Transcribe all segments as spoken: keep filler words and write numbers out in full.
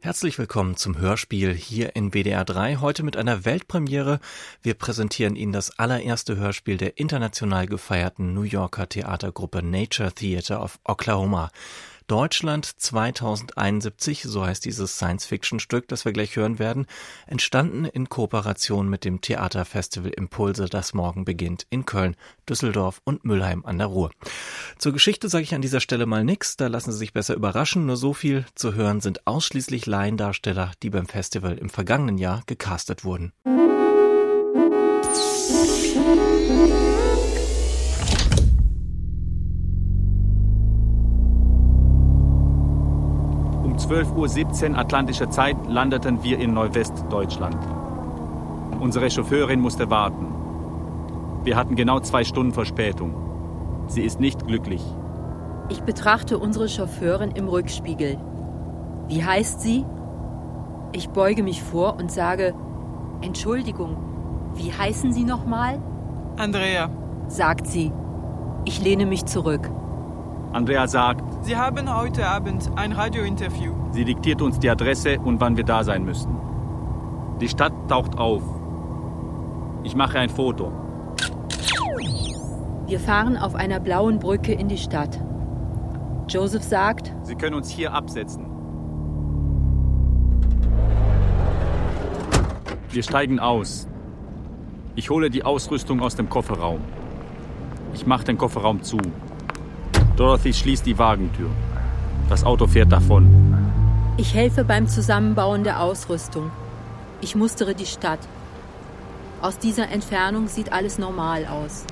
Herzlich willkommen zum Hörspiel hier in W D R drei, heute mit einer Weltpremiere. Wir präsentieren Ihnen das allererste Hörspiel der international gefeierten New Yorker Theatergruppe Nature Theater of Oklahoma. Deutschland zweitausendeinundsiebzig, so heißt dieses Science-Fiction-Stück, das wir gleich hören werden, entstanden in Kooperation mit dem Theaterfestival Impulse, das morgen beginnt in Köln, Düsseldorf und Mülheim an der Ruhr. Zur Geschichte sage ich an dieser Stelle mal nichts, da lassen Sie sich besser überraschen, nur so viel zu hören sind ausschließlich Laiendarsteller, die beim Festival im vergangenen Jahr gecastet wurden. Um zwölf Uhr siebzehn atlantische Zeit landeten wir in Neuwestdeutschland. Unsere Chauffeurin musste warten. Wir hatten genau zwei Stunden Verspätung. Sie ist nicht glücklich. Ich betrachte unsere Chauffeurin im Rückspiegel. Wie heißt sie? Ich beuge mich vor und sage, Entschuldigung, wie heißen Sie nochmal? Andrea, sagt sie. Ich lehne mich zurück. Andrea sagt, Sie haben heute Abend ein Radiointerview. Sie diktiert uns die Adresse und wann wir da sein müssen. Die Stadt taucht auf. Ich mache ein Foto. Wir fahren auf einer blauen Brücke in die Stadt. Joseph sagt, Sie können uns hier absetzen. Wir steigen aus. Ich hole die Ausrüstung aus dem Kofferraum. Ich mache den Kofferraum zu. Dorothy schließt die Wagentür. Das Auto fährt davon. Ich helfe beim Zusammenbauen der Ausrüstung. Ich mustere die Stadt. Aus dieser Entfernung sieht alles normal aus.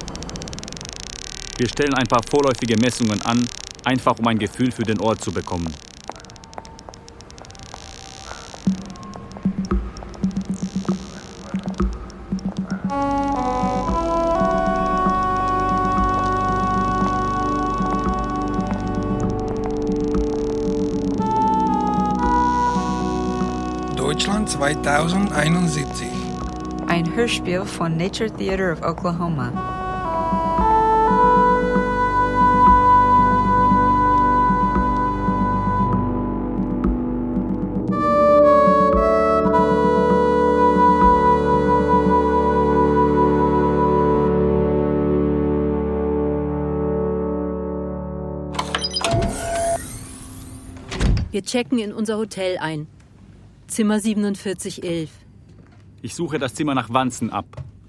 Wir stellen ein paar vorläufige Messungen an, einfach um ein Gefühl für den Ort zu bekommen. Deutschland zweitausendeinundsiebzig. Ein Hörspiel von Nature Theater of Oklahoma. Wir checken in unser Hotel ein. Zimmer siebenundvierzig elf. Ich suche das Zimmer nach Wanzen ab.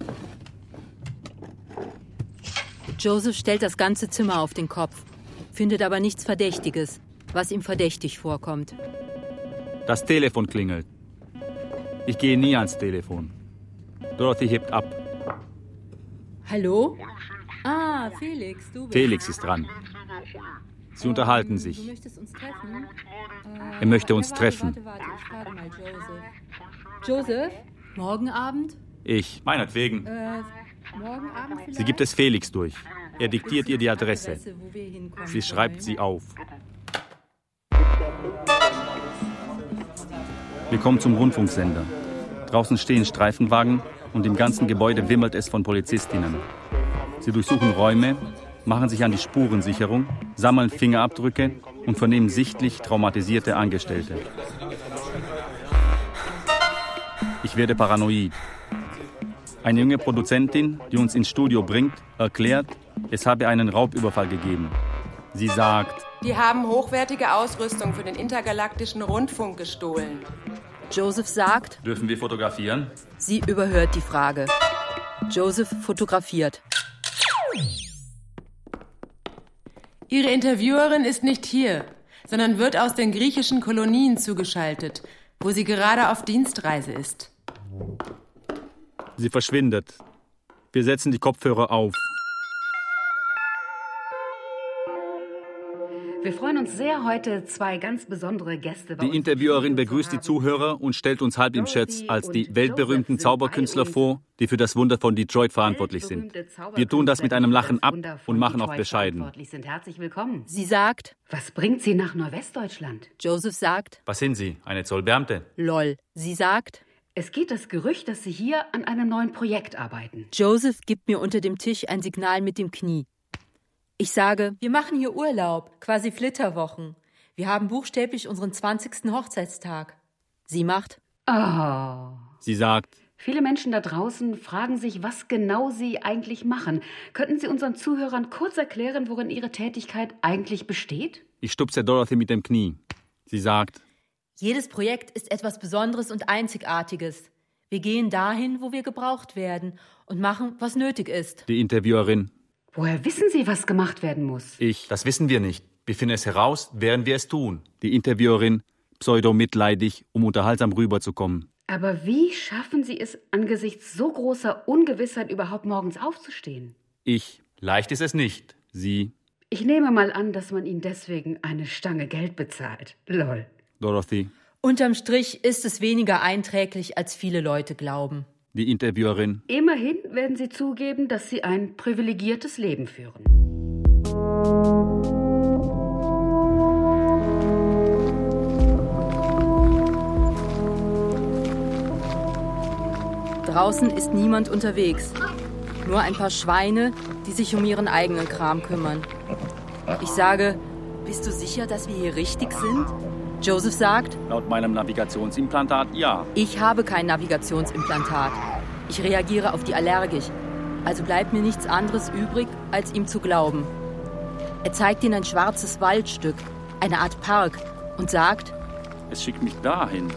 Joseph stellt das ganze Zimmer auf den Kopf, findet aber nichts Verdächtiges, was ihm verdächtig vorkommt. Das Telefon klingelt. Ich gehe nie ans Telefon. Dorothy hebt ab. Hallo? Ah, Felix, du bist... Felix ist dran. Sie unterhalten sich. Du möchtest uns treffen? Er möchte uns treffen. Warte, warte, ich frage mal Joseph. Joseph? Morgen Abend? Ich, meinetwegen. Äh, morgen Abend vielleicht? Sie gibt es Felix durch. Er diktiert ihr die Adresse. Sie schreibt sie auf. Wir kommen zum Rundfunksender. Draußen stehen Streifenwagen und im ganzen Gebäude wimmelt es von Polizistinnen. Sie durchsuchen Räume, machen sich an die Spurensicherung, sammeln Fingerabdrücke und vernehmen sichtlich traumatisierte Angestellte. Ich werde paranoid. Eine junge Produzentin, die uns ins Studio bringt, erklärt, es habe einen Raubüberfall gegeben. Sie sagt, die haben hochwertige Ausrüstung für den intergalaktischen Rundfunk gestohlen. Joseph sagt, dürfen wir fotografieren? Sie überhört die Frage. Joseph fotografiert. Ihre Interviewerin ist nicht hier, sondern wird aus den griechischen Kolonien zugeschaltet, wo sie gerade auf Dienstreise ist. Sie verschwindet. Wir setzen die Kopfhörer auf. Wir freuen uns sehr, heute zwei ganz besondere Gäste bei Die uns Interviewerin begrüßt die Zuhörer und stellt uns halb im Scherz als die weltberühmten Zauberkünstler vor, die für das Wunder von Detroit verantwortlich sind. Wir tun das mit einem Lachen ab und machen auch bescheiden. Herzlich willkommen. Sie sagt, was bringt Sie nach Neuwestdeutschland? Joseph sagt, was sind Sie, eine Zollbeamte? Lol. Sie sagt, es geht das Gerücht, dass Sie hier an einem neuen Projekt arbeiten. Joseph gibt mir unter dem Tisch ein Signal mit dem Knie. Ich sage, wir machen hier Urlaub, quasi Flitterwochen. Wir haben buchstäblich unseren zwanzigsten Hochzeitstag. Sie macht. Oh. Sie sagt. Viele Menschen da draußen fragen sich, was genau Sie eigentlich machen. Könnten Sie unseren Zuhörern kurz erklären, worin Ihre Tätigkeit eigentlich besteht? Ich stupse Dorothy mit dem Knie. Sie sagt. Jedes Projekt ist etwas Besonderes und Einzigartiges. Wir gehen dahin, wo wir gebraucht werden und machen, was nötig ist. Die Interviewerin. Woher wissen Sie, was gemacht werden muss? Ich. Das wissen wir nicht. Wir finden es heraus, während wir es tun. Die Interviewerin, pseudo-mitleidig, um unterhaltsam rüberzukommen. Aber wie schaffen Sie es, angesichts so großer Ungewissheit überhaupt morgens aufzustehen? Ich. Leicht ist es nicht. Sie. Ich nehme mal an, dass man Ihnen deswegen eine Stange Geld bezahlt. Lol. Dorothy. Unterm Strich ist es weniger einträglich, als viele Leute glauben. Die Interviewerin. Immerhin werden Sie zugeben, dass Sie ein privilegiertes Leben führen. Draußen ist niemand unterwegs. Nur ein paar Schweine, die sich um ihren eigenen Kram kümmern. Ich sage, bist du sicher, dass wir hier richtig sind? Joseph sagt, Laut meinem Navigationsimplantat ja. ich habe kein Navigationsimplantat. Ich reagiere auf die allergisch. Also bleibt mir nichts anderes übrig, als ihm zu glauben. Er zeigt ihnen ein schwarzes Waldstück, eine Art Park, und sagt, Es schickt mich dahin.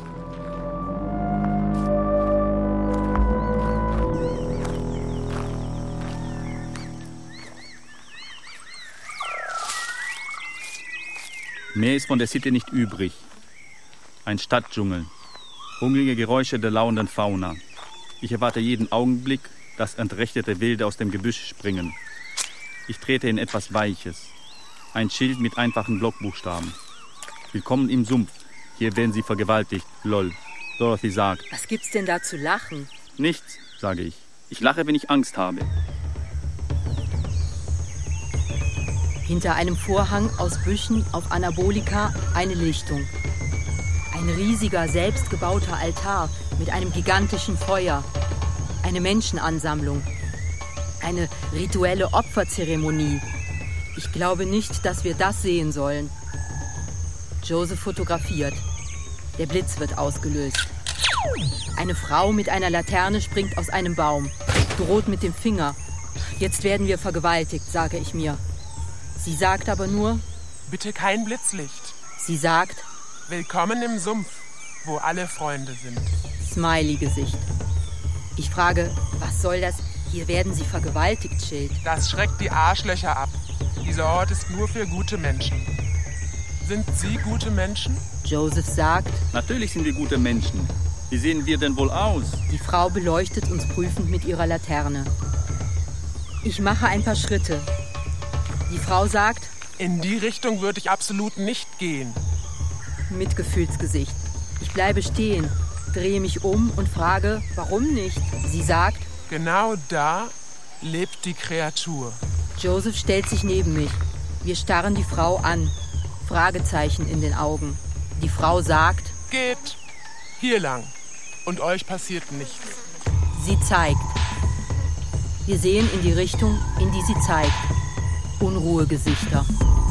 Mehr ist von der City nicht übrig. Ein Stadtdschungel. Hungrige Geräusche der lauernden Fauna. Ich erwarte jeden Augenblick, dass entrechtete Wilde aus dem Gebüsch springen. Ich trete in etwas Weiches. Ein Schild mit einfachen Blockbuchstaben. Willkommen im Sumpf. Hier werden Sie vergewaltigt. Lol. Dorothy sagt. was gibt's denn da zu lachen? Nichts, sage ich. Ich lache, wenn ich Angst habe. Hinter einem Vorhang aus Büschen auf Anabolika eine Lichtung. Ein riesiger, selbstgebauter Altar mit einem gigantischen Feuer. Eine Menschenansammlung. Eine rituelle Opferzeremonie. Ich glaube nicht, dass wir das sehen sollen. Joseph fotografiert. Der Blitz wird ausgelöst. Eine Frau mit einer Laterne springt aus einem Baum, droht mit dem Finger. Jetzt werden wir vergewaltigt, sage ich mir. Sie sagt aber nur, bitte kein Blitzlicht. Sie sagt, willkommen im Sumpf, wo alle Freunde sind. Smiley-Gesicht. Ich frage, was soll das? Hier werden Sie vergewaltigt, Schild. Das schreckt die Arschlöcher ab. Dieser Ort ist nur für gute Menschen. Sind Sie gute Menschen? Joseph sagt, natürlich sind wir gute Menschen. Wie sehen wir denn wohl aus? Die Frau beleuchtet uns prüfend mit ihrer Laterne. Ich mache ein paar Schritte. Die Frau sagt, in die Richtung würde ich absolut nicht gehen. Mit Gefühlsgesicht. Ich bleibe stehen, drehe mich um und frage, warum nicht? Sie sagt, genau da lebt die Kreatur. Joseph stellt sich neben mich. Wir starren die Frau an. Fragezeichen in den Augen. Die Frau sagt, geht hier lang und euch passiert nichts. Sie zeigt. Wir sehen in die Richtung, in die sie zeigt. Unruhegesichter.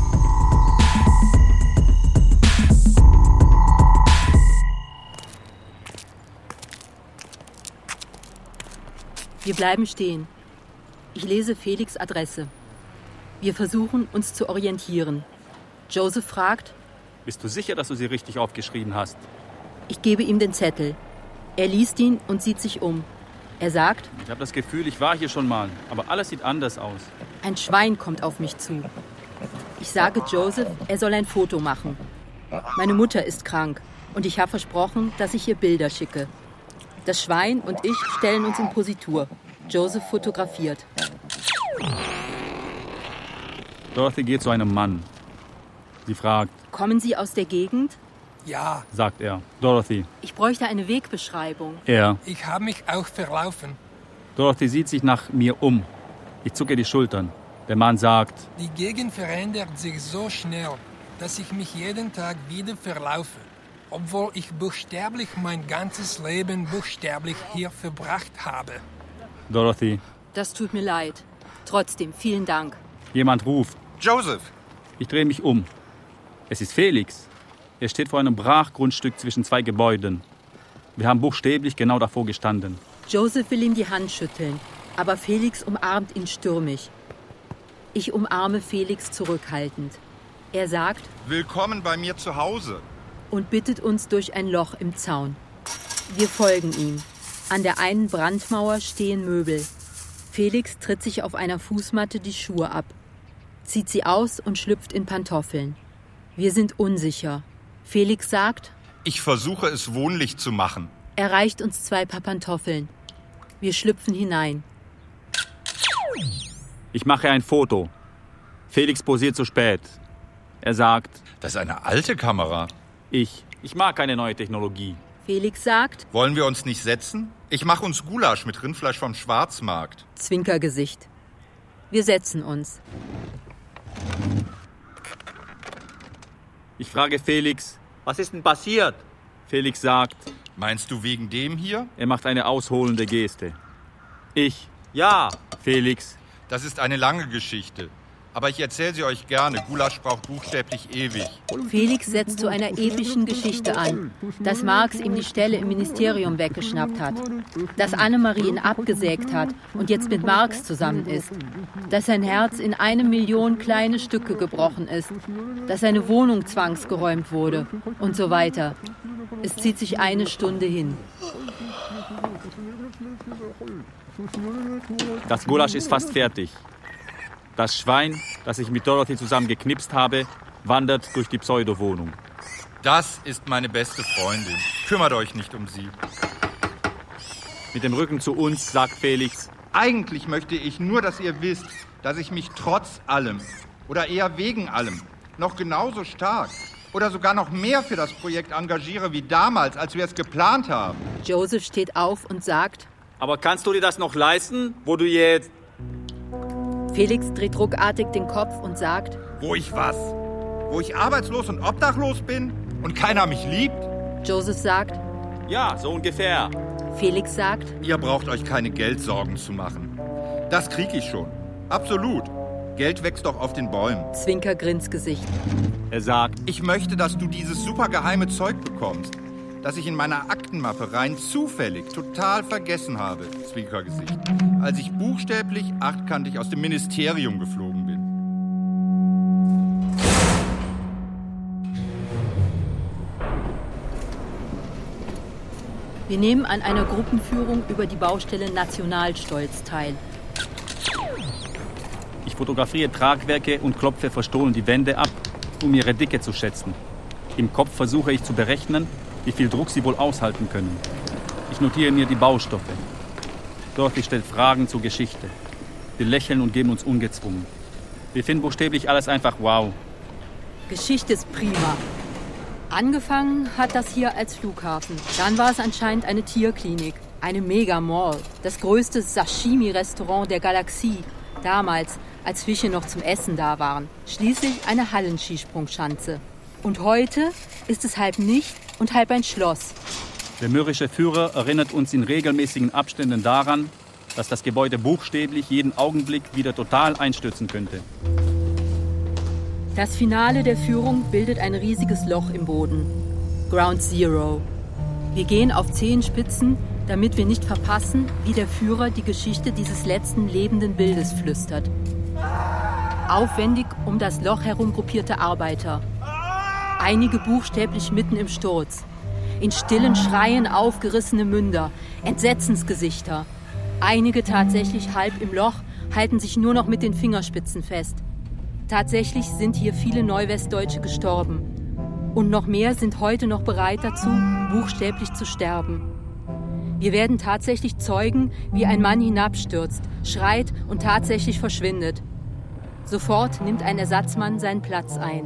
Wir bleiben stehen. Ich lese Felix' Adresse. Wir versuchen, uns zu orientieren. Joseph fragt, bist du sicher, dass du sie richtig aufgeschrieben hast? Ich gebe ihm den Zettel. Er liest ihn und sieht sich um. Er sagt, ich habe das Gefühl, ich war hier schon mal, aber alles sieht anders aus. Ein Schwein kommt auf mich zu. Ich sage Joseph, er soll ein Foto machen. Meine Mutter ist krank und ich habe versprochen, dass ich ihr Bilder schicke. Das Schwein und ich stellen uns in Positur. Joseph fotografiert. Dorothy geht zu einem Mann. Sie fragt, kommen Sie aus der Gegend? Ja, sagt er. Dorothy. Ich bräuchte eine Wegbeschreibung. Er. Ich habe mich auch verlaufen. Dorothy sieht sich nach mir um. Ich zucke die Schultern. Der Mann sagt, die Gegend verändert sich so schnell, dass ich mich jeden Tag wieder verlaufe. Obwohl ich buchstäblich mein ganzes Leben buchstäblich hier verbracht habe. Dorothy. Das tut mir leid. Trotzdem, vielen Dank. Jemand ruft. Joseph. Ich drehe mich um. Es ist Felix. Er steht vor einem Brachgrundstück zwischen zwei Gebäuden. Wir haben buchstäblich genau davor gestanden. Joseph will ihm die Hand schütteln, aber Felix umarmt ihn stürmisch. Ich umarme Felix zurückhaltend. Er sagt: Willkommen bei mir zu Hause. Und bittet uns durch ein Loch im Zaun. Wir folgen ihm. An der einen Brandmauer stehen Möbel. Felix tritt sich auf einer Fußmatte die Schuhe ab, zieht sie aus und schlüpft in Pantoffeln. Wir sind unsicher. Felix sagt: Ich versuche es wohnlich zu machen. Er reicht uns zwei Paar Pantoffeln. Wir schlüpfen hinein. Ich mache ein Foto. Felix posiert zu spät. Er sagt: Das ist eine alte Kamera. Ich. Ich mag keine neue Technologie. Felix sagt: Wollen wir uns nicht setzen? Ich mache uns Gulasch mit Rindfleisch vom Schwarzmarkt. Zwinkergesicht. Wir setzen uns. Ich frage Felix: Was ist denn passiert? Felix sagt: Meinst du wegen dem hier? Er macht eine ausholende Geste. Ich: Ja. Felix: Das ist eine lange Geschichte. Aber ich erzähle sie euch gerne. Gulasch braucht buchstäblich ewig. Felix setzt zu einer epischen Geschichte an, dass Marx ihm die Stelle im Ministerium weggeschnappt hat, dass Annemarie ihn abgesägt hat und jetzt mit Marx zusammen ist, dass sein Herz in eine Million kleine Stücke gebrochen ist, dass seine Wohnung zwangsgeräumt wurde und so weiter. Es zieht sich eine Stunde hin. Das Gulasch ist fast fertig. Das Schwein, das ich mit Dorothy zusammen geknipst habe, wandert durch die Pseudowohnung. Das ist meine beste Freundin. Kümmert euch nicht um sie. Mit dem Rücken zu uns sagt Felix: Eigentlich möchte ich nur, dass ihr wisst, dass ich mich trotz allem oder eher wegen allem noch genauso stark oder sogar noch mehr für das Projekt engagiere wie damals, als wir es geplant haben. Joseph steht auf und sagt: Aber kannst du dir das noch leisten, wo du jetzt... Felix dreht ruckartig den Kopf und sagt: Wo ich was? Wo ich arbeitslos und obdachlos bin und keiner mich liebt? Joseph sagt: Ja, so ungefähr. Felix sagt: Ihr braucht euch keine Geldsorgen zu machen. Das krieg ich schon. Absolut. Geld wächst doch auf den Bäumen. Zwinker-Grinsgesicht. Er sagt: Ich möchte, dass du dieses supergeheime Zeug bekommst, das ich in meiner Aktenmappe rein zufällig total vergessen habe, Zwinkergesicht, als ich buchstäblich achtkantig aus dem Ministerium geflogen bin. Wir nehmen an einer Gruppenführung über die Baustelle Nationalstolz teil. Ich fotografiere Tragwerke und klopfe verstohlen die Wände ab, um ihre Dicke zu schätzen. Im Kopf versuche ich zu berechnen, wie viel Druck sie wohl aushalten können. Ich notiere mir die Baustoffe. Dorothy stellt Fragen zur Geschichte. Wir lächeln und geben uns ungezwungen. Wir finden buchstäblich alles einfach wow. Geschichte ist prima. Angefangen hat das hier als Flughafen. Dann war es anscheinend eine Tierklinik, eine Mega-Mall, das größte Sashimi-Restaurant der Galaxie. Damals, als Fische noch zum Essen da waren. Schließlich eine Hallenskisprungschanze. Und heute ist es halb nicht und halb ein Schloss. Der mürrische Führer erinnert uns in regelmäßigen Abständen daran, dass das Gebäude buchstäblich jeden Augenblick wieder total einstürzen könnte. Das Finale der Führung bildet ein riesiges Loch im Boden. Ground Zero. Wir gehen auf Zehenspitzen, damit wir nicht verpassen, wie der Führer die Geschichte dieses letzten lebenden Bildes flüstert. Aufwendig um das Loch herum gruppierte Arbeiter. Einige buchstäblich mitten im Sturz. In stillen Schreien aufgerissene Münder, Entsetzensgesichter. Einige tatsächlich halb im Loch, halten sich nur noch mit den Fingerspitzen fest. Tatsächlich sind hier viele Neuwestdeutsche gestorben. Und noch mehr sind heute noch bereit dazu, buchstäblich zu sterben. Wir werden tatsächlich Zeugen, wie ein Mann hinabstürzt, schreit und tatsächlich verschwindet. Sofort nimmt ein Ersatzmann seinen Platz ein.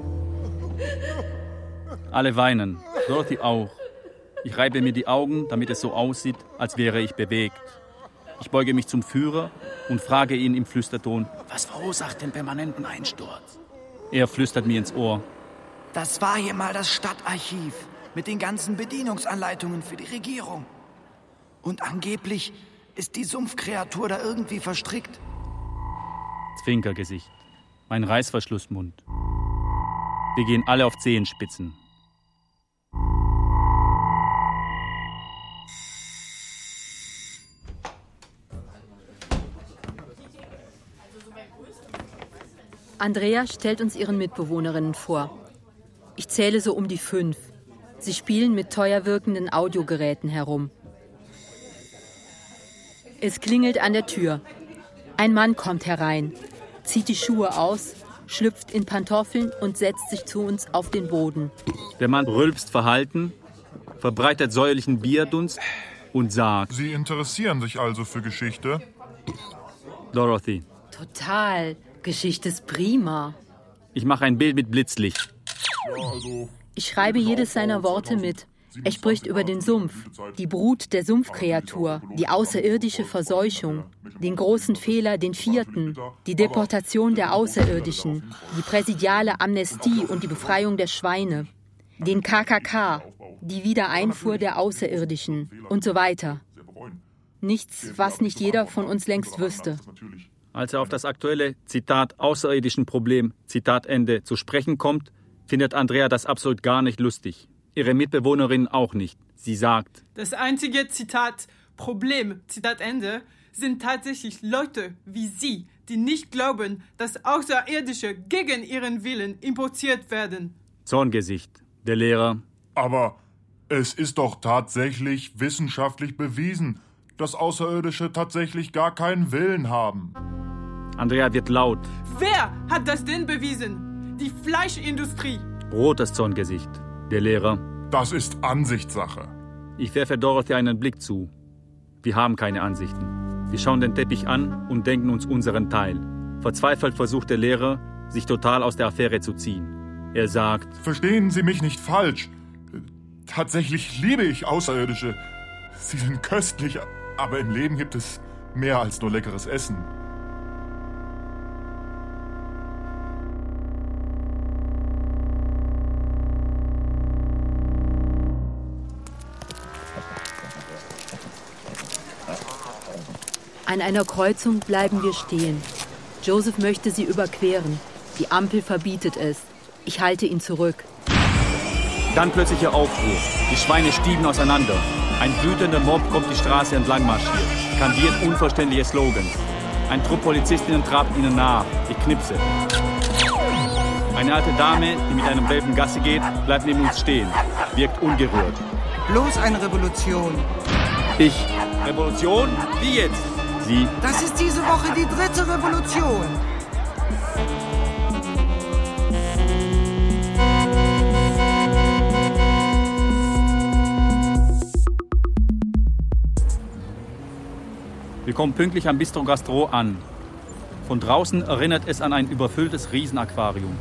Alle weinen, Dorothy auch. Ich reibe mir die Augen, damit es so aussieht, als wäre ich bewegt. Ich beuge mich zum Führer und frage ihn im Flüsterton: Was verursacht den permanenten Einsturz? Er flüstert mir ins Ohr: Das war hier mal das Stadtarchiv mit den ganzen Bedienungsanleitungen für die Regierung. Und angeblich ist die Sumpfkreatur da irgendwie verstrickt. Zwinkergesicht, mein Reißverschlussmund. Wir gehen alle auf Zehenspitzen. Andrea stellt uns ihren Mitbewohnerinnen vor. Ich zähle so um die fünf. Sie spielen mit teuer wirkenden Audiogeräten herum. Es klingelt an der Tür. Ein Mann kommt herein, zieht die Schuhe aus, schlüpft in Pantoffeln und setzt sich zu uns auf den Boden. Der Mann rülpst verhalten, verbreitet säuerlichen Bierdunst und sagt: Sie interessieren sich also für Geschichte? Dorothy. Total. Geschichte ist prima. Ich mache ein Bild mit Blitzlicht. Ich schreibe jedes seiner Worte mit. Er spricht über den Sumpf, die Brut der Sumpfkreatur, die außerirdische Verseuchung, den großen Fehler, den vierten, die Deportation der Außerirdischen, die präsidiale Amnestie und die Befreiung der Schweine, den K K K, die Wiedereinfuhr der Außerirdischen und so weiter. Nichts, was nicht jeder von uns längst wüsste. Als er auf das aktuelle, Zitat, außerirdischen Problem, Zitat Ende, zu sprechen kommt, findet Andrea das absolut gar nicht lustig. Ihre Mitbewohnerin auch nicht. Sie sagt: Das einzige, Zitat, Problem, Zitat Ende, sind tatsächlich Leute wie Sie, die nicht glauben, dass Außerirdische gegen ihren Willen importiert werden. Zorngesicht. Der Lehrer: Aber es ist doch tatsächlich wissenschaftlich bewiesen, dass Außerirdische tatsächlich gar keinen Willen haben. Andrea wird laut. Wer hat das denn bewiesen? Die Fleischindustrie. Rotes Zorngesicht. Der Lehrer: Das ist Ansichtssache. Ich werfe Dorothy einen Blick zu. Wir haben keine Ansichten. Wir schauen den Teppich an und denken uns unseren Teil. Verzweifelt versucht der Lehrer, sich total aus der Affäre zu ziehen. Er sagt: Verstehen Sie mich nicht falsch. Tatsächlich liebe ich Außerirdische. Sie sind köstlich, aber im Leben gibt es mehr als nur leckeres Essen. An einer Kreuzung bleiben wir stehen. Joseph möchte sie überqueren. Die Ampel verbietet es. Ich halte ihn zurück. Dann plötzlicher Aufruhr. Die Schweine stieben auseinander. Ein wütender Mob kommt die Straße entlang marschiert, kandiert unverständliche Slogans. Ein Trupp Polizistinnen trabt ihnen nach. Ich knipse. Eine alte Dame, die mit einem Welpen Gassi geht, bleibt neben uns stehen. Wirkt ungerührt. Bloß eine Revolution. Ich. Revolution? Wie jetzt? Sie. Das ist diese Woche die dritte Revolution. Wir kommen pünktlich am Bistro Gastro an. Von draußen erinnert es an ein überfülltes Riesenaquarium.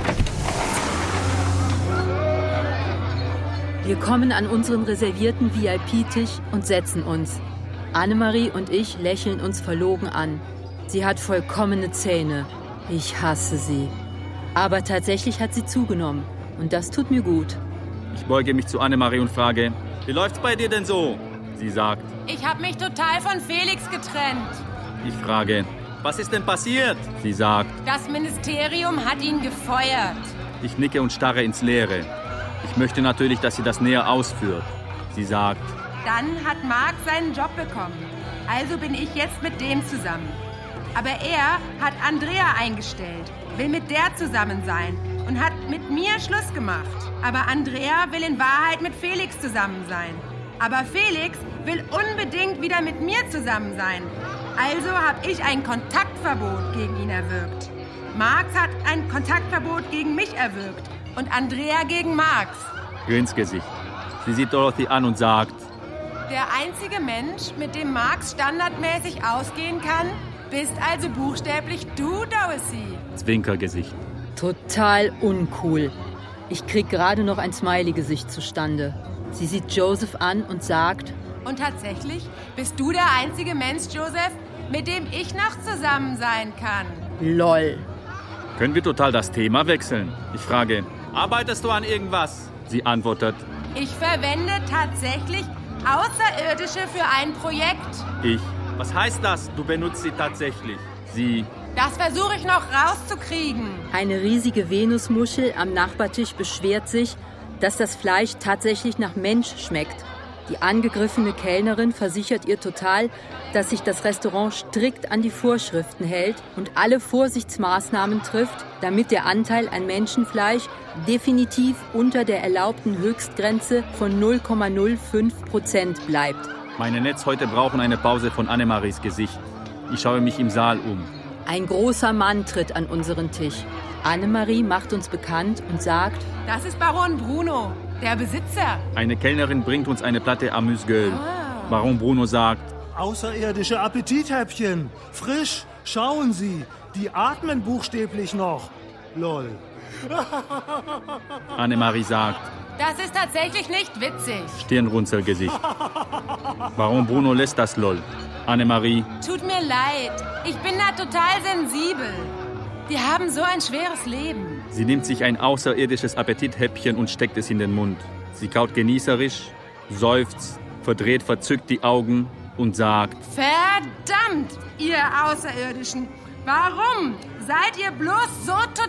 Wir kommen an unseren reservierten V I P-Tisch und setzen uns. Annemarie und ich lächeln uns verlogen an. Sie hat vollkommene Zähne. Ich hasse sie. Aber tatsächlich hat sie zugenommen. Und das tut mir gut. Ich beuge mich zu Annemarie und frage: Wie läuft's bei dir denn so? Sie sagt: Ich habe mich total von Felix getrennt. Ich frage: Was ist denn passiert? Sie sagt: Das Ministerium hat ihn gefeuert. Ich nicke und starre ins Leere. Ich möchte natürlich, dass sie das näher ausführt. Sie sagt: Dann hat Mark seinen Job bekommen. Also bin ich jetzt mit dem zusammen. Aber er hat Andrea eingestellt, will mit der zusammen sein und hat mit mir Schluss gemacht. Aber Andrea will in Wahrheit mit Felix zusammen sein. Aber Felix will unbedingt wieder mit mir zusammen sein. Also habe ich ein Kontaktverbot gegen ihn erwirkt. Marx hat ein Kontaktverbot gegen mich erwirkt. Und Andrea gegen Marx. Grinsgesicht. Sie sieht Dorothy an und sagt: Der einzige Mensch, mit dem Marx standardmäßig ausgehen kann, bist also buchstäblich du, Dorothy. Zwinkergesicht. Total uncool. Ich krieg gerade noch ein Smiley-Gesicht zustande. Sie sieht Joseph an und sagt: Und tatsächlich bist du der einzige Mensch, Joseph, mit dem ich noch zusammen sein kann. Lol. Können wir total das Thema wechseln? Ich frage: Arbeitest du an irgendwas? Sie antwortet: Ich verwende tatsächlich Außerirdische für ein Projekt. Ich: Was heißt das, du benutzt sie tatsächlich? Sie: Das versuche ich noch rauszukriegen. Eine riesige Venusmuschel am Nachbartisch beschwert sich, dass das Fleisch tatsächlich nach Mensch schmeckt. Die angegriffene Kellnerin versichert ihr total, dass sich das Restaurant strikt an die Vorschriften hält und alle Vorsichtsmaßnahmen trifft, damit der Anteil an Menschenfleisch definitiv unter der erlaubten Höchstgrenze von null Komma null fünf Prozent bleibt. Meine Netzhäute brauchen eine Pause von Annemaries Gesicht. Ich schaue mich im Saal um. Ein großer Mann tritt an unseren Tisch. Annemarie macht uns bekannt und sagt: Das ist Baron Bruno, der Besitzer. Eine Kellnerin bringt uns eine Platte Amüsgueul. Ah. Baron Bruno sagt: Außerirdische Appetithäppchen. Frisch, schauen Sie, die atmen buchstäblich noch. Lol. Annemarie sagt: Das ist tatsächlich nicht witzig. Stirnrunzelgesicht. Baron Bruno lässt das Lol. Annemarie: Tut mir leid, ich bin da total sensibel. Die haben so ein schweres Leben. Sie nimmt sich ein außerirdisches Appetithäppchen und steckt es in den Mund. Sie kaut genießerisch, seufzt, verdreht verzückt die Augen und sagt: Verdammt, ihr Außerirdischen! Warum seid ihr bloß so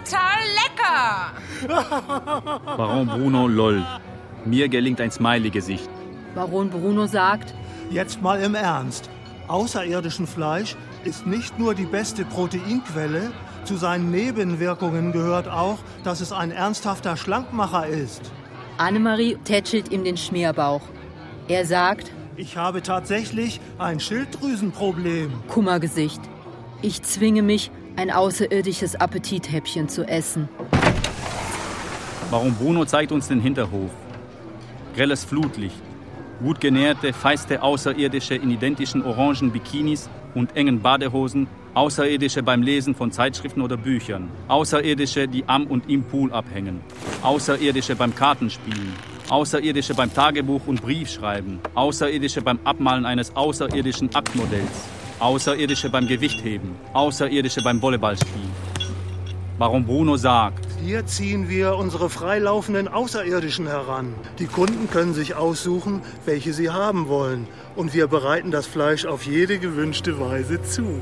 total lecker? Baron Bruno lol. Mir gelingt ein Smiley-Gesicht. Baron Bruno sagt: Jetzt mal im Ernst. Außerirdischen Fleisch ist nicht nur die beste Proteinquelle, zu seinen Nebenwirkungen gehört auch, dass es ein ernsthafter Schlankmacher ist. Annemarie tätschelt ihm den Schmierbauch. Er sagt: Ich habe tatsächlich ein Schilddrüsenproblem. Kummergesicht. Ich zwinge mich, ein außerirdisches Appetithäppchen zu essen. Baron Bruno zeigt uns den Hinterhof. Grelles Flutlicht. Gut genährte, feiste Außerirdische in identischen orangen Bikinis und engen Badehosen. Außerirdische beim Lesen von Zeitschriften oder Büchern. Außerirdische, die am und im Pool abhängen. Außerirdische beim Kartenspielen. Außerirdische beim Tagebuch und Briefschreiben. Außerirdische beim Abmalen eines außerirdischen Aktmodells. Außerirdische beim Gewichtheben. Außerirdische beim Volleyballspielen. Baron Bruno sagt: Hier ziehen wir unsere freilaufenden Außerirdischen heran. Die Kunden können sich aussuchen, welche sie haben wollen. Und wir bereiten das Fleisch auf jede gewünschte Weise zu.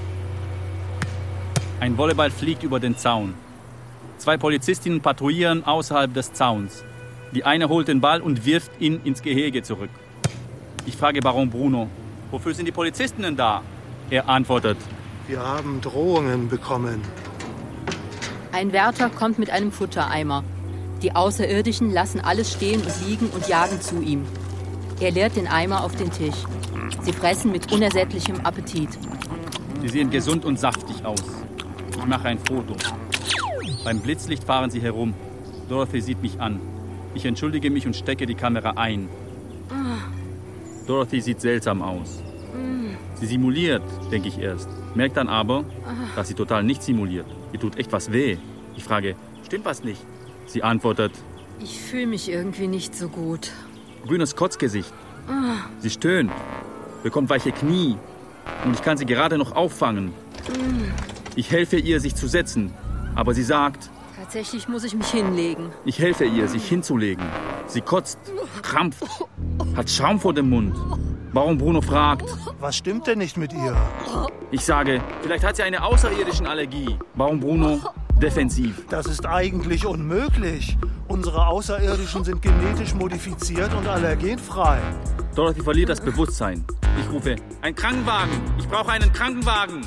Ein Volleyball fliegt über den Zaun. Zwei Polizistinnen patrouillieren außerhalb des Zauns. Die eine holt den Ball und wirft ihn ins Gehege zurück. Ich frage Baron Bruno: Wofür sind die Polizisten denn da? Er antwortet: Wir haben Drohungen bekommen. Ein Wärter kommt mit einem Futtereimer. Die Außerirdischen lassen alles stehen und liegen und jagen zu ihm. Er leert den Eimer auf den Tisch. Sie fressen mit unersättlichem Appetit. Sie sehen gesund und saftig aus. Ich mache ein Foto. Beim Blitzlicht fahren sie herum. Dorothy sieht mich an. Ich entschuldige mich und stecke die Kamera ein. Dorothy sieht seltsam aus. Sie simuliert, denke ich erst. Merkt dann aber, dass sie total nicht simuliert. Ihr tut echt was weh. Ich frage: Stimmt was nicht? Sie antwortet: Ich fühle mich irgendwie nicht so gut. Grünes Kotzgesicht. Sie stöhnt, bekommt weiche Knie. Und ich kann sie gerade noch auffangen. Ich helfe ihr, sich zu setzen. Aber sie sagt: Tatsächlich muss ich mich hinlegen. Ich helfe ihr, sich hinzulegen. Sie kotzt, krampft, hat Schaum vor dem Mund. Baron Bruno fragt: Was stimmt denn nicht mit ihr? Ich sage: Vielleicht hat sie eine außerirdischen Allergie. Baron Bruno defensiv: Das ist eigentlich unmöglich. Unsere Außerirdischen sind genetisch modifiziert und allergenfrei. Dorothy verliert das Bewusstsein. Ich rufe: Ein Krankenwagen! Ich brauche einen Krankenwagen!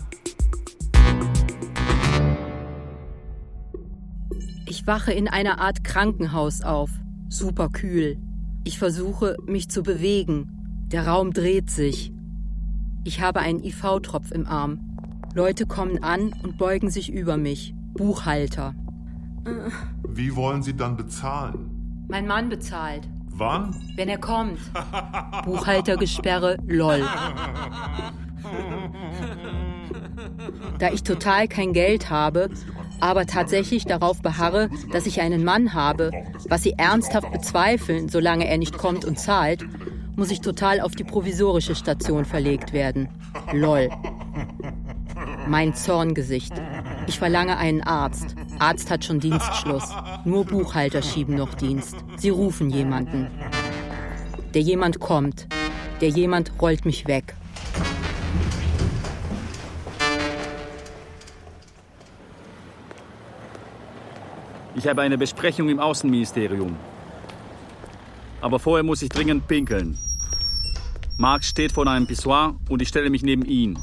Ich wache in einer Art Krankenhaus auf. Super kühl. Ich versuche, mich zu bewegen. Der Raum dreht sich. Ich habe einen I V-Tropf im Arm. Leute kommen an und beugen sich über mich. Buchhalter. Wie wollen Sie dann bezahlen? Mein Mann bezahlt. Wann? Wenn er kommt. Buchhaltergesperre, lol. Da ich total kein Geld habe, aber tatsächlich darauf beharre, dass ich einen Mann habe, was sie ernsthaft bezweifeln, solange er nicht kommt und zahlt, muss ich total auf die provisorische Station verlegt werden. Lol. Mein Zorngesicht. Ich verlange einen Arzt. Arzt hat schon Dienstschluss. Nur Buchhalter schieben noch Dienst. Sie rufen jemanden. Der jemand kommt. Der jemand rollt mich weg. Ich habe eine Besprechung im Außenministerium. Aber vorher muss ich dringend pinkeln. Marx steht vor einem Pissoir und ich stelle mich neben ihn.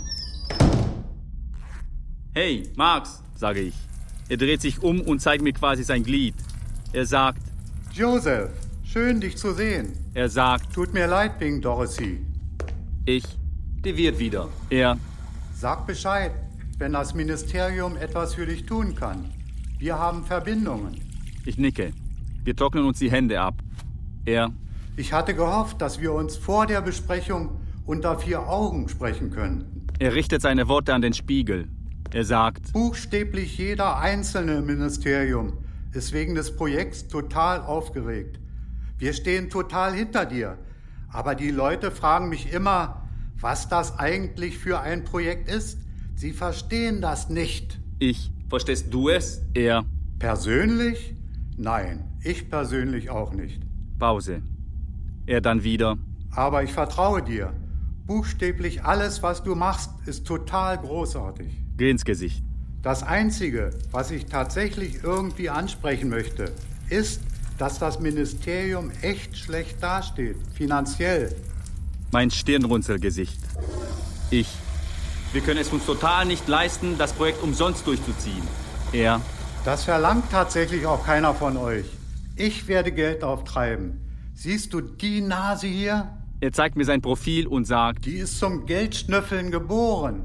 Hey, Marx, sage ich. Er dreht sich um und zeigt mir quasi sein Glied. Er sagt... Joseph, schön dich zu sehen. Er sagt... Tut mir leid wegen Dorothy. Ich... Die wird wieder. Er... Sag Bescheid, wenn das Ministerium etwas für dich tun kann. Wir haben Verbindungen. Ich nicke. Wir trocknen uns die Hände ab. Er... Ich hatte gehofft, dass wir uns vor der Besprechung unter vier Augen sprechen könnten. Er richtet seine Worte an den Spiegel. Er sagt... Buchstäblich jeder Einzelne im Ministerium ist wegen des Projekts total aufgeregt. Wir stehen total hinter dir. Aber die Leute fragen mich immer, was das eigentlich für ein Projekt ist. Sie verstehen das nicht. Ich... Verstehst du es? Er... Persönlich? Nein, ich persönlich auch nicht. Pause. Er dann wieder... Aber ich vertraue dir. Buchstäblich alles, was du machst, ist total großartig. Geh ins Gesicht. Das Einzige, was ich tatsächlich irgendwie ansprechen möchte, ist, dass das Ministerium echt schlecht dasteht, finanziell. Mein Stirnrunzelgesicht. Ich... Wir können es uns total nicht leisten, das Projekt umsonst durchzuziehen. Er... Das verlangt tatsächlich auch keiner von euch. Ich werde Geld auftreiben. Siehst du die Nase hier? Er zeigt mir sein Profil und sagt... Die ist zum Geldschnüffeln geboren.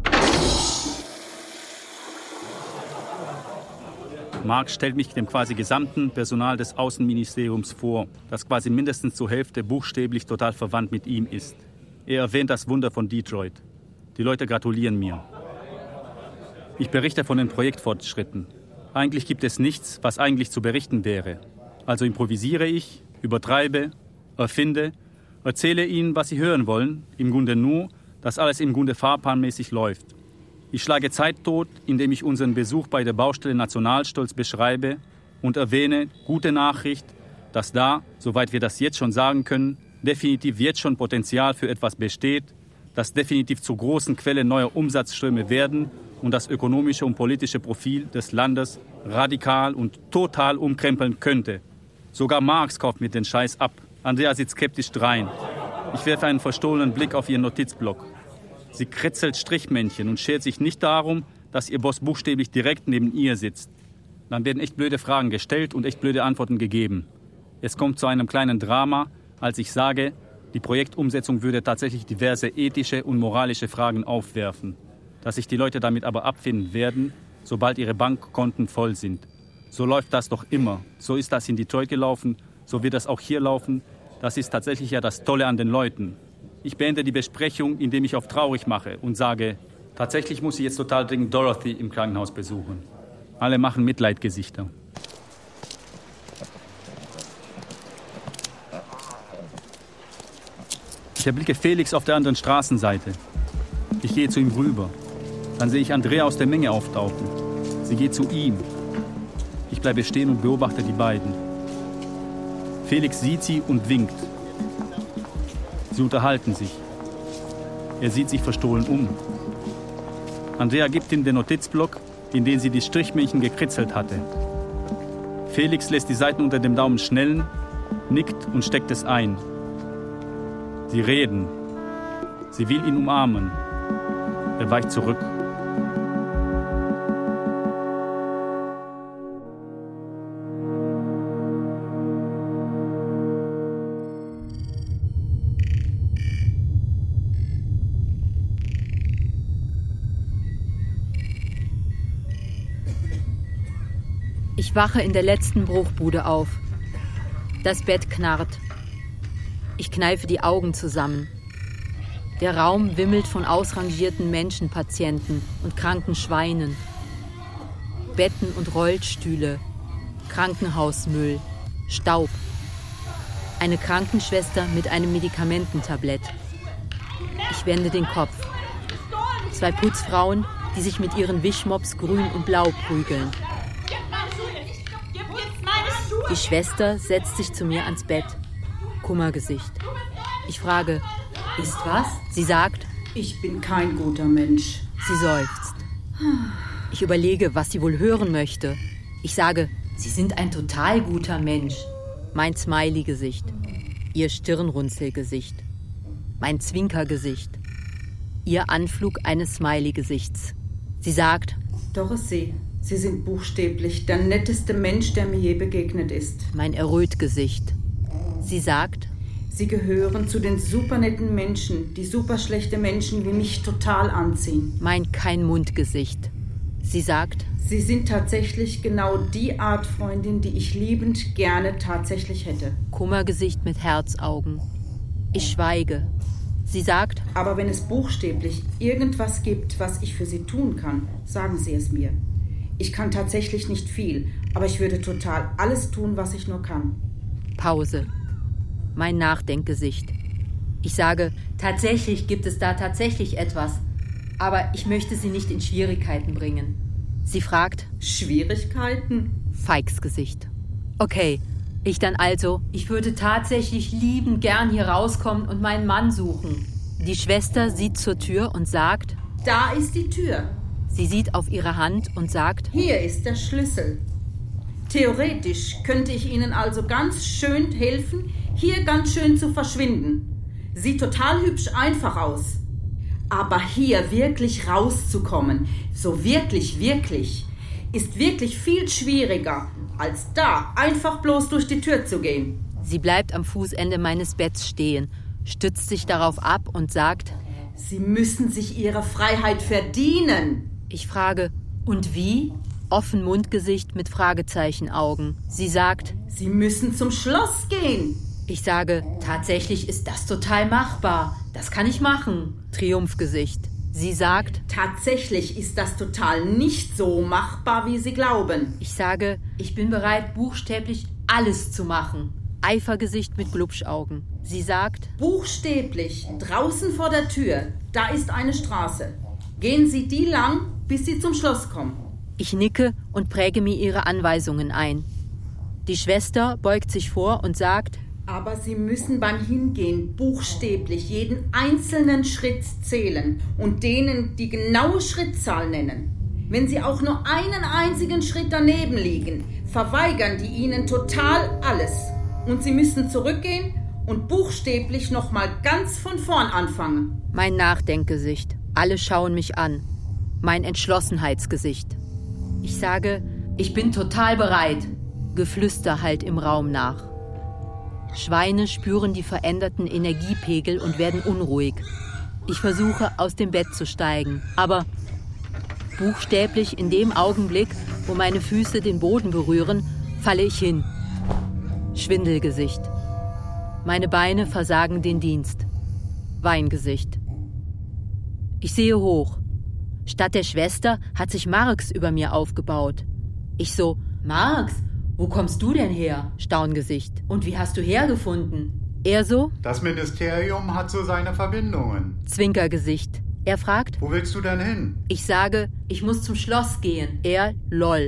Marx stellt mich dem quasi gesamten Personal des Außenministeriums vor, das quasi mindestens zur Hälfte buchstäblich total verwandt mit ihm ist. Er erwähnt das Wunder von Detroit. Die Leute gratulieren mir. Ich berichte von den Projektfortschritten. Eigentlich gibt es nichts, was eigentlich zu berichten wäre. Also improvisiere ich, übertreibe, erfinde, erzähle ihnen, was sie hören wollen, im Grunde nur, dass alles im Grunde fahrplanmäßig läuft. Ich schlage Zeit tot, indem ich unseren Besuch bei der Baustelle Nationalstolz beschreibe und erwähne, gute Nachricht, dass da, soweit wir das jetzt schon sagen können, definitiv jetzt schon Potenzial für etwas besteht, das definitiv zur großen Quelle neuer Umsatzströme werden und das ökonomische und politische Profil des Landes radikal und total umkrempeln könnte. Sogar Marx kauft mir den Scheiß ab. Andrea sieht skeptisch drein. Ich werfe einen verstohlenen Blick auf ihren Notizblock. Sie kritzelt Strichmännchen und schert sich nicht darum, dass ihr Boss buchstäblich direkt neben ihr sitzt. Dann werden echt blöde Fragen gestellt und echt blöde Antworten gegeben. Es kommt zu einem kleinen Drama, als ich sage, die Projektumsetzung würde tatsächlich diverse ethische und moralische Fragen aufwerfen. Dass sich die Leute damit aber abfinden werden, sobald ihre Bankkonten voll sind. So läuft das doch immer. So ist das in Detroit gelaufen, so wird das auch hier laufen. Das ist tatsächlich ja das Tolle an den Leuten. Ich beende die Besprechung, indem ich auf traurig mache und sage, tatsächlich muss ich jetzt total dringend Dorothy im Krankenhaus besuchen. Alle machen Mitleidgesichter. Ich erblicke Felix auf der anderen Straßenseite. Ich gehe zu ihm rüber. Dann sehe ich Andrea aus der Menge auftauchen. Sie geht zu ihm. Ich bleibe stehen und beobachte die beiden. Felix sieht sie und winkt. Sie unterhalten sich. Er sieht sich verstohlen um. Andrea gibt ihm den Notizblock, in den sie die Strichmännchen gekritzelt hatte. Felix lässt die Seiten unter dem Daumen schnellen, nickt und steckt es ein. Sie reden. Sie will ihn umarmen. Er weicht zurück. Ich wache in der letzten Bruchbude auf. Das Bett knarrt. Ich kneife die Augen zusammen. Der Raum wimmelt von ausrangierten Menschenpatienten und kranken Schweinen. Betten und Rollstühle, Krankenhausmüll, Staub. Eine Krankenschwester mit einem Medikamententablett. Ich wende den Kopf. Zwei Putzfrauen, die sich mit ihren Wischmops grün und blau prügeln. Die Schwester setzt sich zu mir ans Bett. Kummergesicht. Ich frage, ist was? Sie sagt, ich bin kein guter Mensch. Sie seufzt. Ich überlege, was sie wohl hören möchte. Ich sage, Sie sind ein total guter Mensch. Mein Smiley-Gesicht. Ihr Stirnrunzelgesicht. Mein Zwinkergesicht. Ihr Anflug eines Smiley-Gesichts. Sie sagt: Dorothy, Sie sind buchstäblich der netteste Mensch, der mir je begegnet ist. Mein Errötgesicht. Sie sagt: Sie gehören zu den supernetten Menschen, die superschlechte Menschen wie mich total anziehen. Mein Kein-Mund-Gesicht. Sie sagt: Sie sind tatsächlich genau die Art Freundin, die ich liebend gerne tatsächlich hätte. Kummergesicht mit Herzaugen. Ich schweige. Sie sagt: Aber wenn es buchstäblich irgendwas gibt, was ich für Sie tun kann, sagen Sie es mir. Ich kann tatsächlich nicht viel, aber ich würde total alles tun, was ich nur kann. Pause. Mein Nachdenkgesicht. Ich sage: Tatsächlich gibt es da tatsächlich etwas, aber ich möchte Sie nicht in Schwierigkeiten bringen. Sie fragt: Schwierigkeiten? Feigsgesicht. Okay, ich dann also: Ich würde tatsächlich liebend gern hier rauskommen und meinen Mann suchen. Die Schwester sieht zur Tür und sagt: Da ist die Tür. Sie sieht auf ihre Hand und sagt: Hier ist der Schlüssel. Theoretisch könnte ich Ihnen also ganz schön helfen, hier ganz schön zu verschwinden. Sieht total hübsch einfach aus. Aber hier wirklich rauszukommen, so wirklich, wirklich, ist wirklich viel schwieriger, als da einfach bloß durch die Tür zu gehen. Sie bleibt am Fußende meines Betts stehen, stützt sich darauf ab und sagt: Sie müssen sich Ihre Freiheit verdienen. Ich frage: Und wie? Offen Mundgesicht mit Fragezeichenaugen. Sie sagt: Sie müssen zum Schloss gehen. Ich sage: Tatsächlich ist das total machbar. Das kann ich machen. Triumphgesicht. Sie sagt: Tatsächlich ist das total nicht so machbar, wie Sie glauben. Ich sage: Ich bin bereit, buchstäblich alles zu machen. Eifergesicht mit Glubschaugen. Sie sagt: Buchstäblich, draußen vor der Tür, da ist eine Straße. Gehen Sie die lang, bis Sie zum Schloss kommen. Ich nicke und präge mir ihre Anweisungen ein. Die Schwester beugt sich vor und sagt: Aber Sie müssen beim Hingehen buchstäblich jeden einzelnen Schritt zählen und denen die genaue Schrittzahl nennen. Wenn Sie auch nur einen einzigen Schritt daneben liegen, verweigern die Ihnen total alles. Und Sie müssen zurückgehen und buchstäblich nochmal ganz von vorn anfangen. Mein Nachdenkgesicht. Alle schauen mich an. Mein Entschlossenheitsgesicht. Ich sage: Ich bin total bereit. Geflüster hallt im Raum nach. Schweine spüren die veränderten Energiepegel und werden unruhig. Ich versuche, aus dem Bett zu steigen, aber buchstäblich in dem Augenblick, wo meine Füße den Boden berühren, falle ich hin. Schwindelgesicht. Meine Beine versagen den Dienst. Weingesicht. Ich sehe hoch. Statt der Schwester hat sich Marx über mir aufgebaut. Ich so: Marx, wo kommst du denn her? Staungesicht. Und wie hast du hergefunden? Er so: Das Ministerium hat so seine Verbindungen. Zwinkergesicht. Er fragt: Wo willst du denn hin? Ich sage: Ich muss zum Schloss gehen. Er: Lol.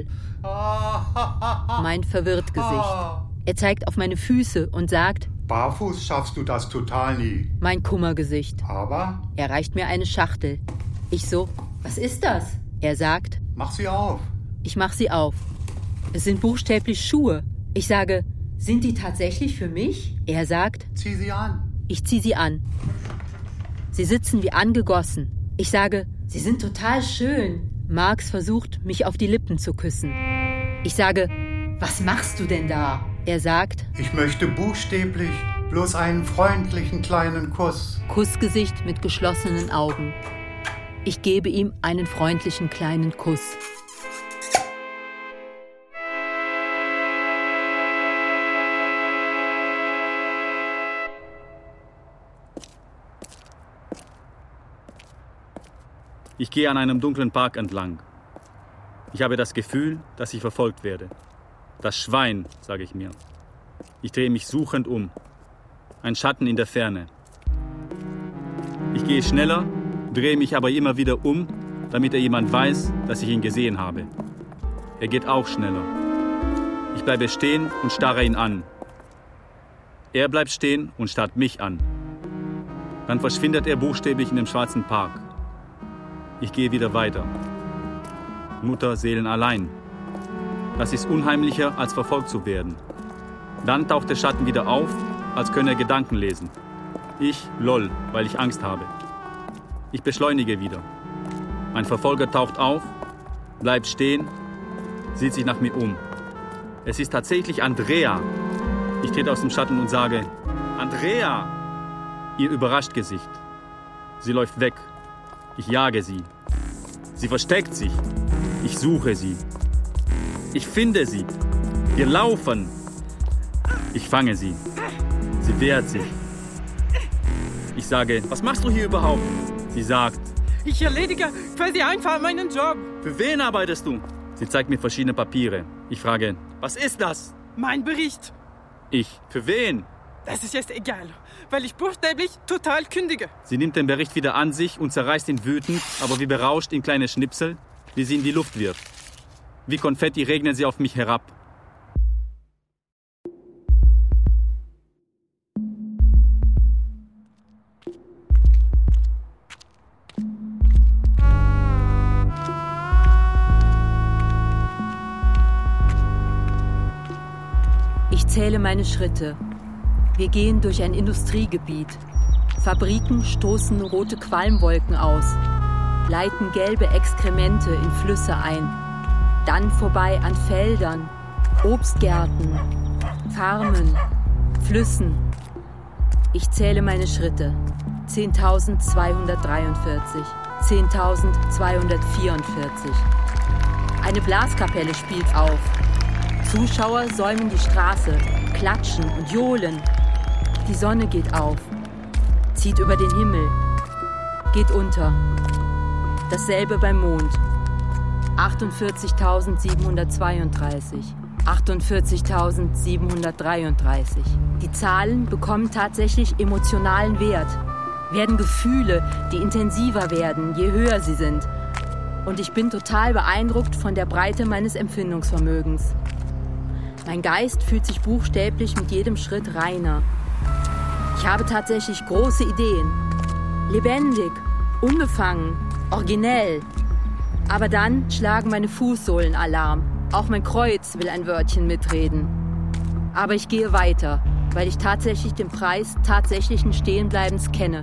Mein verwirrt Gesicht. Er zeigt auf meine Füße und sagt: Barfuß schaffst du das total nie. Mein Kummergesicht. Aber? Er reicht mir eine Schachtel. Ich so: Was ist das? Er sagt: Mach sie auf. Ich mach sie auf. Es sind buchstäblich Schuhe. Ich sage: Sind die tatsächlich für mich? Er sagt: Zieh sie an. Ich zieh sie an. Sie sitzen wie angegossen. Ich sage: Sie sind total schön. Marx versucht, mich auf die Lippen zu küssen. Ich sage: Was machst du denn da? Er sagt: Ich möchte buchstäblich bloß einen freundlichen kleinen Kuss. Kussgesicht mit geschlossenen Augen. Ich gebe ihm einen freundlichen kleinen Kuss. Ich gehe an einem dunklen Park entlang. Ich habe das Gefühl, dass ich verfolgt werde. Das Schwein, sage ich mir. Ich drehe mich suchend um. Ein Schatten in der Ferne. Ich gehe schneller, drehe mich aber immer wieder um, damit er jemand weiß, dass ich ihn gesehen habe. Er geht auch schneller. Ich bleibe stehen und starre ihn an. Er bleibt stehen und starrt mich an. Dann verschwindet er buchstäblich in dem schwarzen Park. Ich gehe wieder weiter. Mutter seelenallein. Das ist unheimlicher, als verfolgt zu werden. Dann taucht der Schatten wieder auf, als könne er Gedanken lesen. Ich, lol, weil ich Angst habe. Ich beschleunige wieder. Mein Verfolger taucht auf, bleibt stehen, sieht sich nach mir um. Es ist tatsächlich Andrea. Ich trete aus dem Schatten und sage, Andrea! Ihr überrascht Gesicht. Sie läuft weg. Ich jage sie. Sie versteckt sich. Ich suche sie. Ich finde sie. Wir laufen. Ich fange sie. Sie wehrt sich. Ich sage, was machst du hier überhaupt? Sie sagt, ich erledige quasi einfach meinen Job. Für wen arbeitest du? Sie zeigt mir verschiedene Papiere. Ich frage, was ist das? Mein Bericht. Ich, für wen? Das ist jetzt egal, weil ich buchstäblich total kündige. Sie nimmt den Bericht wieder an sich und zerreißt ihn wütend, aber wie berauscht in kleine Schnipsel, die sie in die Luft wirft. Wie Konfetti regnen sie auf mich herab. Ich zähle meine Schritte. Wir gehen durch ein Industriegebiet. Fabriken stoßen rote Qualmwolken aus, leiten gelbe Exkremente in Flüsse ein. Dann vorbei an Feldern, Obstgärten, Farmen, Flüssen. Ich zähle meine Schritte. zehntausendzweihundertdreiundvierzig, zehntausendzweihundertvierundvierzig. Eine Blaskapelle spielt auf. Zuschauer säumen die Straße, klatschen und johlen. Die Sonne geht auf, zieht über den Himmel, geht unter. Dasselbe beim Mond. achtundvierzigtausendsiebenhundertzweiunddreißig, achtundvierzigtausendsiebenhundertdreiunddreißig. Die Zahlen bekommen tatsächlich emotionalen Wert, werden Gefühle, die intensiver werden, je höher sie sind. Und ich bin total beeindruckt von der Breite meines Empfindungsvermögens. Mein Geist fühlt sich buchstäblich mit jedem Schritt reiner. Ich habe tatsächlich große Ideen. Lebendig, unbefangen, originell. Aber dann schlagen meine Fußsohlen Alarm. Auch mein Kreuz will ein Wörtchen mitreden. Aber ich gehe weiter, weil ich tatsächlich den Preis tatsächlichen Stehenbleibens kenne.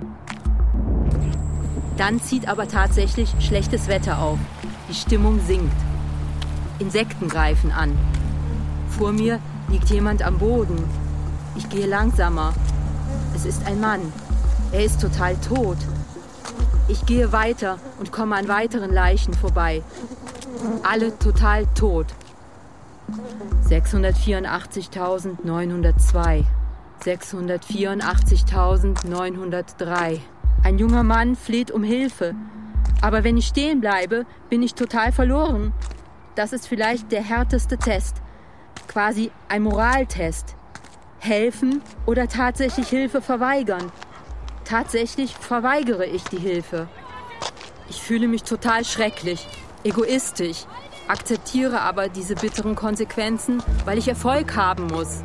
Dann zieht aber tatsächlich schlechtes Wetter auf. Die Stimmung sinkt. Insekten greifen an. Vor mir liegt jemand am Boden. Ich gehe langsamer. Es ist ein Mann. Er ist total tot. Ich gehe weiter und komme an weiteren Leichen vorbei. Alle total tot. sechshundertvierundachtzigtausendneunhundertzwei, sechshundertvierundachtzigtausendneunhundertdrei. Ein junger Mann fleht um Hilfe. Aber wenn ich stehen bleibe, bin ich total verloren. Das ist vielleicht der härteste Test. Quasi ein Moraltest. Helfen oder tatsächlich Hilfe verweigern? Tatsächlich verweigere ich die Hilfe. Ich fühle mich total schrecklich, egoistisch, akzeptiere aber diese bitteren Konsequenzen, weil ich Erfolg haben muss.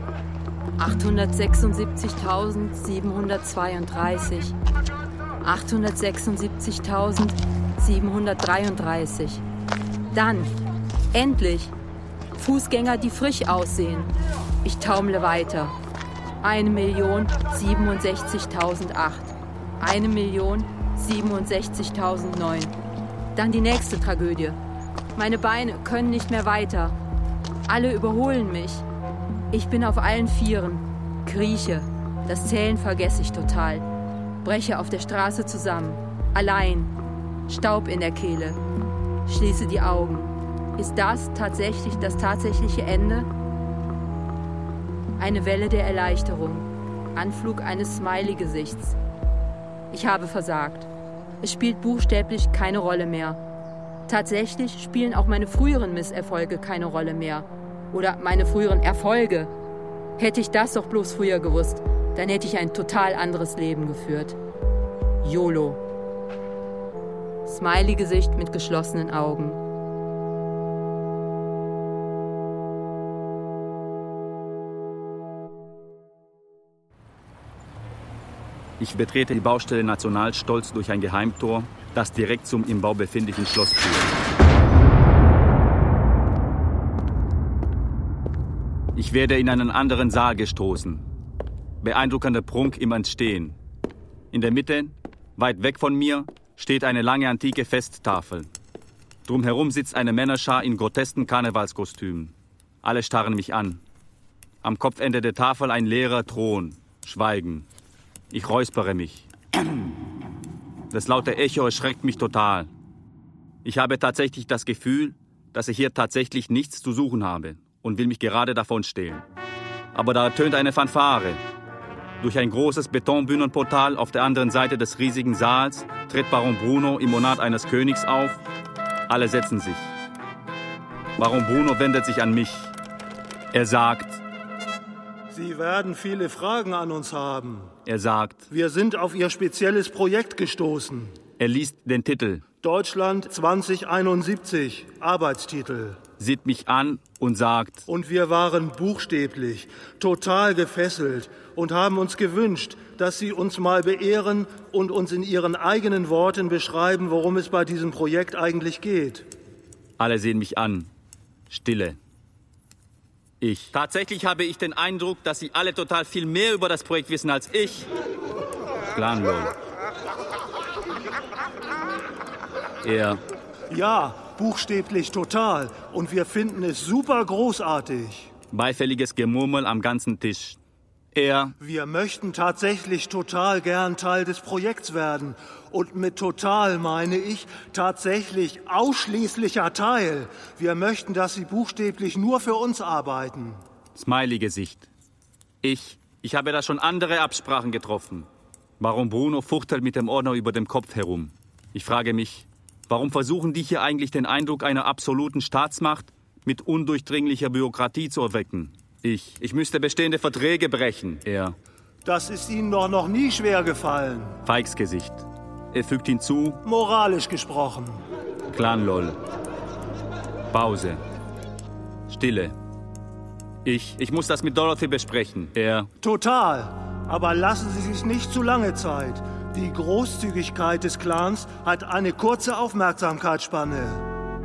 achthundertsechsundsiebzigtausendsiebenhundertzweiunddreißig, achthundertsechsundsiebzigtausendsiebenhundertdreiunddreißig. Dann, endlich, Fußgänger, die frisch aussehen. Ich taumle weiter. Eine Million siebenundsechzigtausendacht. Eine Million siebenundsechzigtausendneun. Dann die nächste Tragödie. Meine Beine können nicht mehr weiter. Alle überholen mich. Ich bin auf allen Vieren. Krieche. Das Zählen vergesse ich total. Breche auf der Straße zusammen. Allein. Staub in der Kehle. Schließe die Augen. Ist das tatsächlich das tatsächliche Ende? Eine Welle der Erleichterung. Anflug eines Smiley-Gesichts. Ich habe versagt. Es spielt buchstäblich keine Rolle mehr. Tatsächlich spielen auch meine früheren Misserfolge keine Rolle mehr. Oder meine früheren Erfolge. Hätte ich das doch bloß früher gewusst, dann hätte ich ein total anderes Leben geführt. YOLO. Smiley-Gesicht mit geschlossenen Augen. Ich betrete die Baustelle National stolz durch ein Geheimtor, das direkt zum im Bau befindlichen Schloss führt. Ich werde in einen anderen Saal gestoßen. Beeindruckender Prunk im Entstehen. In der Mitte, weit weg von mir, steht eine lange antike Festtafel. Drumherum sitzt eine Männerschar in grotesken Karnevalskostümen. Alle starren mich an. Am Kopfende der Tafel ein leerer Thron. Schweigen. Ich räuspere mich. Das laute Echo erschreckt mich total. Ich habe tatsächlich das Gefühl, dass ich hier tatsächlich nichts zu suchen habe und will mich gerade davon stehlen. Aber da ertönt eine Fanfare. Durch ein großes Betonbühnenportal auf der anderen Seite des riesigen Saals tritt Baron Bruno im Monat eines Königs auf. Alle setzen sich. Baron Bruno wendet sich an mich. Er sagt: Sie werden viele Fragen an uns haben. Er sagt: Wir sind auf Ihr spezielles Projekt gestoßen. Er liest den Titel. Deutschland zwanzig einundsiebzig, Arbeitstitel. Sieht mich an und sagt: Und wir waren buchstäblich, total gefesselt und haben uns gewünscht, dass Sie uns mal beehren und uns in Ihren eigenen Worten beschreiben, worum es bei diesem Projekt eigentlich geht. Alle sehen mich an. Stille. Ich. Tatsächlich habe ich den Eindruck, dass Sie alle total viel mehr über das Projekt wissen als ich. Clanlol. Er. Ja, buchstäblich total. Und wir finden es super großartig. Beifälliges Gemurmel am ganzen Tisch. Er. Wir möchten tatsächlich total gern Teil des Projekts werden. Und mit total meine ich tatsächlich ausschließlicher Teil. Wir möchten, dass Sie buchstäblich nur für uns arbeiten. Smiley-Gesicht. Ich. Ich habe da schon andere Absprachen getroffen. Baron Bruno fuchtelt mit dem Ordner über dem Kopf herum. Ich frage mich, warum versuchen die hier eigentlich den Eindruck einer absoluten Staatsmacht mit undurchdringlicher Bürokratie zu erwecken? Ich. Ich müsste bestehende Verträge brechen. Er. Das ist Ihnen doch noch nie schwer gefallen. Feigsgesicht. Er fügt hinzu: Moralisch gesprochen. Clanlol. Pause. Stille. Ich. Ich muss das mit Dorothy besprechen. Er. Total. Aber lassen Sie sich nicht zu lange Zeit. Die Großzügigkeit des Clans hat eine kurze Aufmerksamkeitsspanne.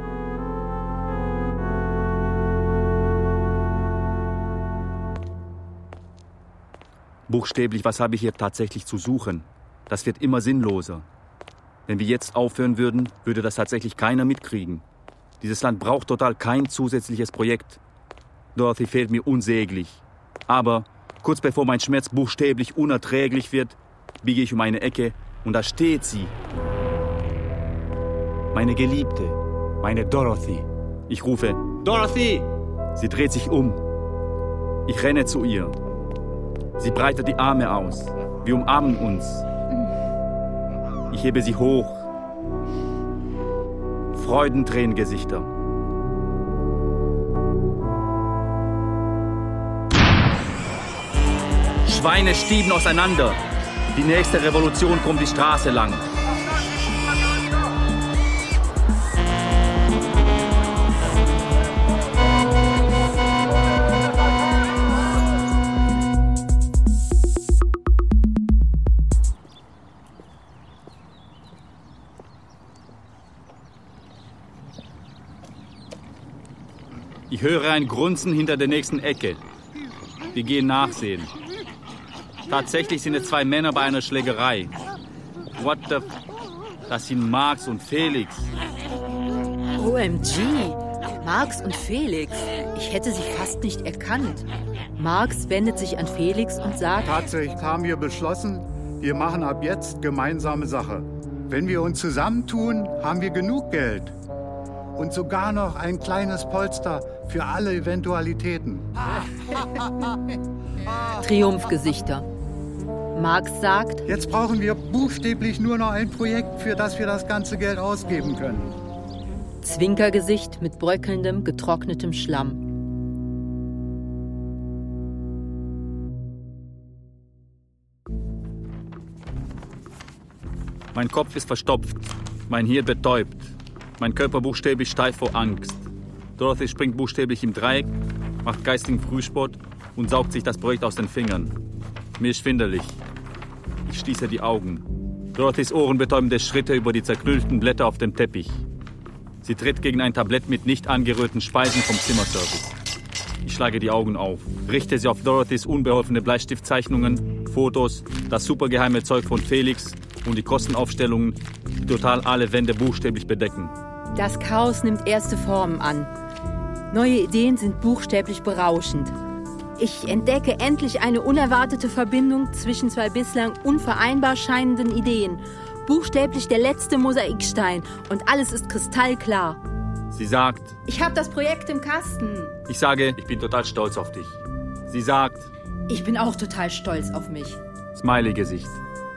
Buchstäblich, was habe ich hier tatsächlich zu suchen? Das wird immer sinnloser. Wenn wir jetzt aufhören würden, würde das tatsächlich keiner mitkriegen. Dieses Land braucht total kein zusätzliches Projekt. Dorothy fehlt mir unsäglich. Aber kurz bevor mein Schmerz buchstäblich unerträglich wird, biege ich um eine Ecke und da steht sie. Meine Geliebte, meine Dorothy. Ich rufe: Dorothy! Sie dreht sich um. Ich renne zu ihr. Sie breitet die Arme aus. Wir umarmen uns. Ich hebe sie hoch. Freudentränengesichter. Schweine stieben auseinander. Die nächste Revolution kommt die Straße lang. Ich höre ein Grunzen hinter der nächsten Ecke. Wir gehen nachsehen. Tatsächlich sind es zwei Männer bei einer Schlägerei. What the... F das sind Marx und Felix. O M G, Marx und Felix. Ich hätte sie fast nicht erkannt. Marx wendet sich an Felix und sagt: Tatsächlich haben wir beschlossen, wir machen ab jetzt gemeinsame Sache. Wenn wir uns zusammentun, haben wir genug Geld. Und sogar noch ein kleines Polster für alle Eventualitäten. Triumphgesichter. Marx sagt: Jetzt brauchen wir buchstäblich nur noch ein Projekt, für das wir das ganze Geld ausgeben können. Zwinkergesicht mit bröckelndem, getrocknetem Schlamm. Mein Kopf ist verstopft, mein Hirn betäubt, mein Körper buchstäblich steif vor Angst. Dorothy springt buchstäblich im Dreieck, macht geistigen Frühsport und saugt sich das Projekt aus den Fingern. Mir ist schwindelig. Ich schließe die Augen. Dorothys ohrenbetäubende Schritte über die zerknüllten Blätter auf dem Teppich. Sie tritt gegen ein Tablett mit nicht angerührten Speisen vom Zimmerservice. Ich schlage die Augen auf, richte sie auf Dorothys unbeholfene Bleistiftzeichnungen, Fotos, das supergeheime Zeug von Felix und die Kostenaufstellungen, die total alle Wände buchstäblich bedecken. Das Chaos nimmt erste Formen an. Neue Ideen sind buchstäblich berauschend. Ich entdecke endlich eine unerwartete Verbindung zwischen zwei bislang unvereinbar scheinenden Ideen. Buchstäblich der letzte Mosaikstein und alles ist kristallklar. Sie sagt, ich habe das Projekt im Kasten. Ich sage, ich bin total stolz auf dich. Sie sagt, ich bin auch total stolz auf mich. Smiley-Gesicht.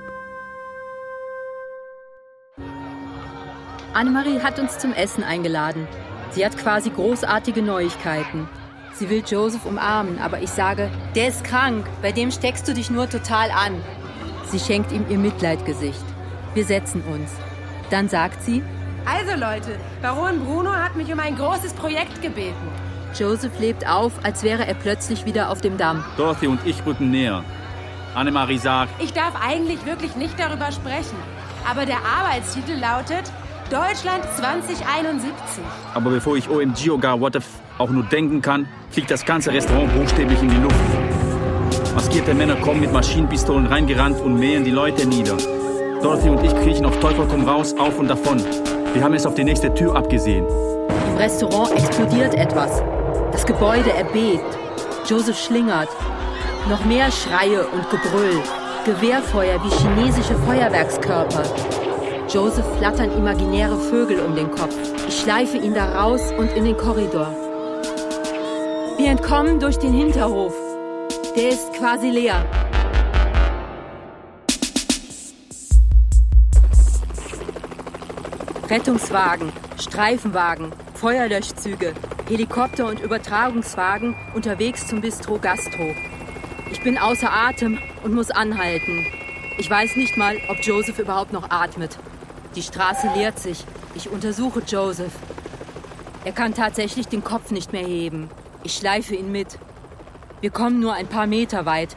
Annemarie hat uns zum Essen eingeladen. Sie hat quasi großartige Neuigkeiten. Sie will Joseph umarmen, aber ich sage, der ist krank, bei dem steckst du dich nur total an. Sie schenkt ihm ihr Mitleidgesicht. Wir setzen uns. Dann sagt sie, also Leute, Baron Bruno hat mich um ein großes Projekt gebeten. Joseph lebt auf, als wäre er plötzlich wieder auf dem Damm. Dorothy und ich rücken näher. Annemarie sagt, ich darf eigentlich wirklich nicht darüber sprechen, aber der Arbeitstitel lautet Deutschland zwanzig einundsiebzig. Aber bevor ich O M G oder gar what the f auch nur denken kann, fliegt das ganze Restaurant buchstäblich in die Luft. Maskierte Männer kommen mit Maschinenpistolen reingerannt und mähen die Leute nieder. Dorothy und ich kriechen auf Teufel komm raus, auf und davon. Wir haben es auf die nächste Tür abgesehen. Im Restaurant explodiert etwas. Das Gebäude erbebt. Joseph schlingert. Noch mehr Schreie und Gebrüll. Gewehrfeuer wie chinesische Feuerwerkskörper. Joseph flattern imaginäre Vögel um den Kopf. Ich schleife ihn da raus und in den Korridor. Wir entkommen durch den Hinterhof. Der ist quasi leer. Rettungswagen, Streifenwagen, Feuerlöschzüge, Helikopter und Übertragungswagen unterwegs zum Bistro Gastro. Ich bin außer Atem und muss anhalten. Ich weiß nicht mal, ob Joseph überhaupt noch atmet. Die Straße leert sich. Ich untersuche Joseph. Er kann tatsächlich den Kopf nicht mehr heben. Ich schleife ihn mit. Wir kommen nur ein paar Meter weit.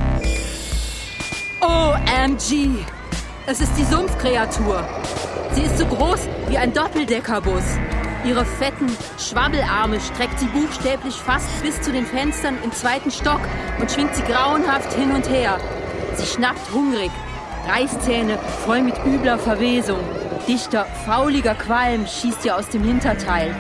O M G! Es ist die Sumpfkreatur. Sie ist so groß wie ein Doppeldeckerbus. Ihre fetten Schwabbelarme streckt sie buchstäblich fast bis zu den Fenstern im zweiten Stock und schwingt sie grauenhaft hin und her. Sie schnappt hungrig. Reißzähne voll mit übler Verwesung. Dichter, fauliger Qualm schießt ihr aus dem Hinterteil.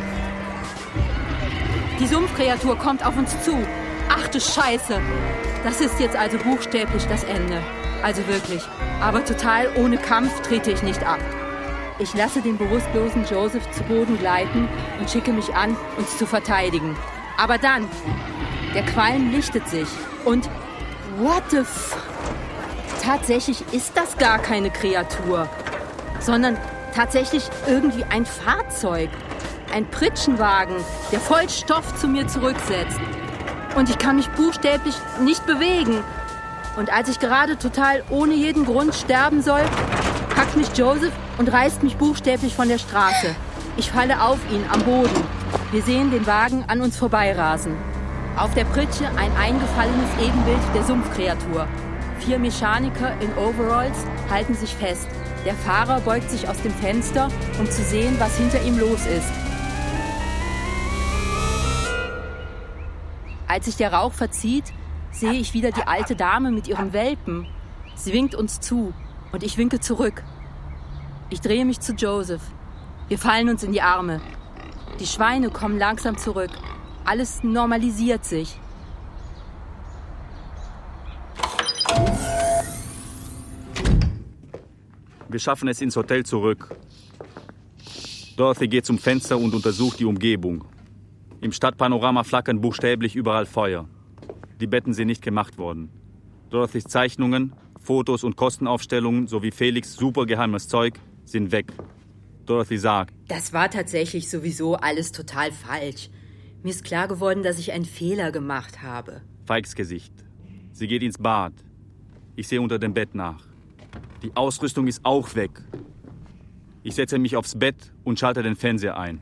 Die Sumpfkreatur kommt auf uns zu. Ach du Scheiße. Das ist jetzt also buchstäblich das Ende. Also wirklich. Aber total ohne Kampf trete ich nicht ab. Ich lasse den bewusstlosen Joseph zu Boden gleiten und schicke mich an, uns zu verteidigen. Aber dann, der Qualm lichtet sich und what the f... Tatsächlich ist das gar keine Kreatur, sondern tatsächlich irgendwie ein Fahrzeug. Ein Pritschenwagen, der voll Stoff zu mir zurücksetzt. Und ich kann mich buchstäblich nicht bewegen. Und als ich gerade total ohne jeden Grund sterben soll, packt mich Joseph und reißt mich buchstäblich von der Straße. Ich falle auf ihn am Boden. Wir sehen den Wagen an uns vorbeirasen. Auf der Pritsche ein eingefallenes Ebenbild der Sumpfkreatur. Vier Mechaniker in Overalls halten sich fest. Der Fahrer beugt sich aus dem Fenster, um zu sehen, was hinter ihm los ist. Als sich der Rauch verzieht, sehe ich wieder die alte Dame mit ihrem Welpen. Sie winkt uns zu und ich winke zurück. Ich drehe mich zu Joseph. Wir fallen uns in die Arme. Die Schweine kommen langsam zurück. Alles normalisiert sich. Wir schaffen es ins Hotel zurück. Dorothy geht zum Fenster und untersucht die Umgebung. Im Stadtpanorama flackern buchstäblich überall Feuer. Die Betten sind nicht gemacht worden. Dorothys Zeichnungen, Fotos und Kostenaufstellungen sowie Felix' supergeheimes Zeug sind weg. Dorothy sagt, das war tatsächlich sowieso alles total falsch. Mir ist klar geworden, dass ich einen Fehler gemacht habe. Feigs Gesicht. Sie geht ins Bad. Ich sehe unter dem Bett nach. Die Ausrüstung ist auch weg. Ich setze mich aufs Bett und schalte den Fernseher ein.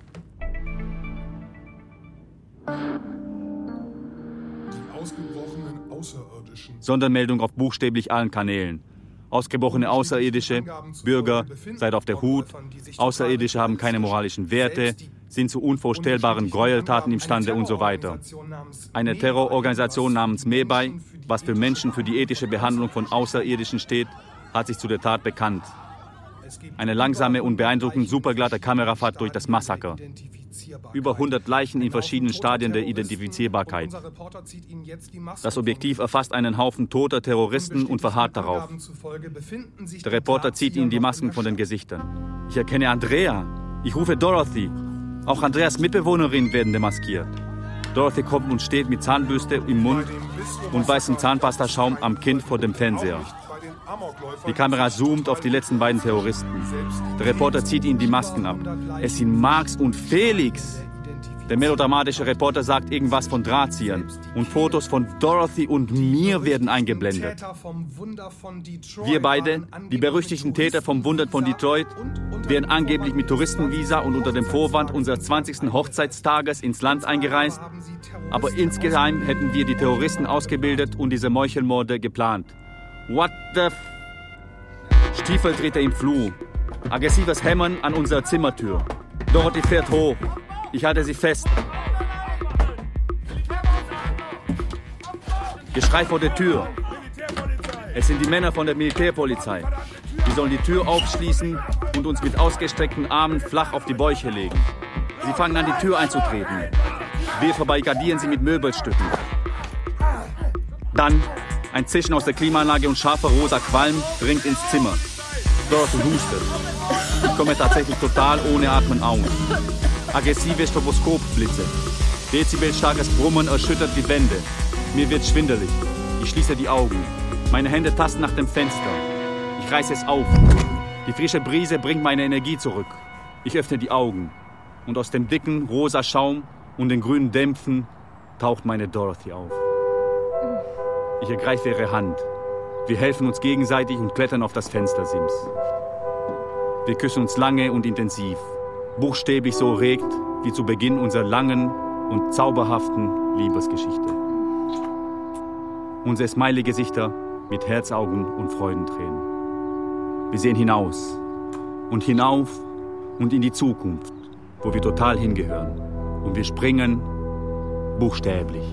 Die ausgebrochenen Außerirdischen. Sondermeldung auf buchstäblich allen Kanälen. Ausgebrochene Außerirdische, Bürger, seid auf der Hut. Außerirdische haben keine moralischen Werte, sind zu unvorstellbaren Gräueltaten imstande und so weiter. Eine Terrororganisation namens MEBAI, was für Menschen für die ethische Behandlung von Außerirdischen steht, hat sich zu der Tat bekannt. Eine langsame und beeindruckend superglatte Kamerafahrt durch das Massaker. Über hundert Leichen in verschiedenen Stadien der Identifizierbarkeit. Das Objektiv erfasst einen Haufen toter Terroristen und verharrt darauf. Der Reporter zieht ihnen die Masken von den Gesichtern. Ich erkenne Andrea. Ich rufe Dorothy. Auch Andreas Mitbewohnerinnen werden demaskiert. Dorothy kommt und steht mit Zahnbürste im Mund und weißem Zahnpastaschaum am Kinn vor dem Fernseher. Die Kamera zoomt auf die letzten beiden Terroristen. Der Reporter zieht ihnen die Masken ab. Es sind Marx und Felix. Der melodramatische Reporter sagt irgendwas von Drahtziehern. Und Fotos von Dorothy und mir werden eingeblendet. Wir beide, die berüchtigten Täter vom Wunder von Detroit, wären angeblich mit Touristenvisa und unter dem Vorwand unseres zwanzigsten Hochzeitstages ins Land eingereist. Aber insgeheim hätten wir die Terroristen ausgebildet und diese Meuchelmorde geplant. What the f... Stiefeltritte im Flur. Aggressives Hämmern an unserer Zimmertür. Dorothy fährt hoch. Ich halte sie fest. Geschrei vor der Tür. Es sind die Männer von der Militärpolizei. Die sollen die Tür aufschließen und uns mit ausgestreckten Armen flach auf die Bäuche legen. Sie fangen an, die Tür einzutreten. Wir verbarrikadieren sie mit Möbelstücken. Dann ein Zischen aus der Klimaanlage und scharfer rosa Qualm dringt ins Zimmer. Dorothy hustet. Ich komme tatsächlich total ohne Atmen aus. Aggressive Stroboskopblitze. Dezibelstarkes Brummen erschüttert die Wände. Mir wird schwindelig. Ich schließe die Augen. Meine Hände tasten nach dem Fenster. Ich reiße es auf. Die frische Brise bringt meine Energie zurück. Ich öffne die Augen. Und aus dem dicken, rosa Schaum und den grünen Dämpfen taucht meine Dorothy auf. Ich ergreife ihre Hand. Wir helfen uns gegenseitig und klettern auf das Fenstersims. Wir küssen uns lange und intensiv. Buchstäblich so regt wie zu Beginn unserer langen und zauberhaften Liebesgeschichte. Unsere Smiley-Gesichter mit Herzaugen und Freudentränen. Wir sehen hinaus und hinauf und in die Zukunft, wo wir total hingehören. Und wir springen buchstäblich.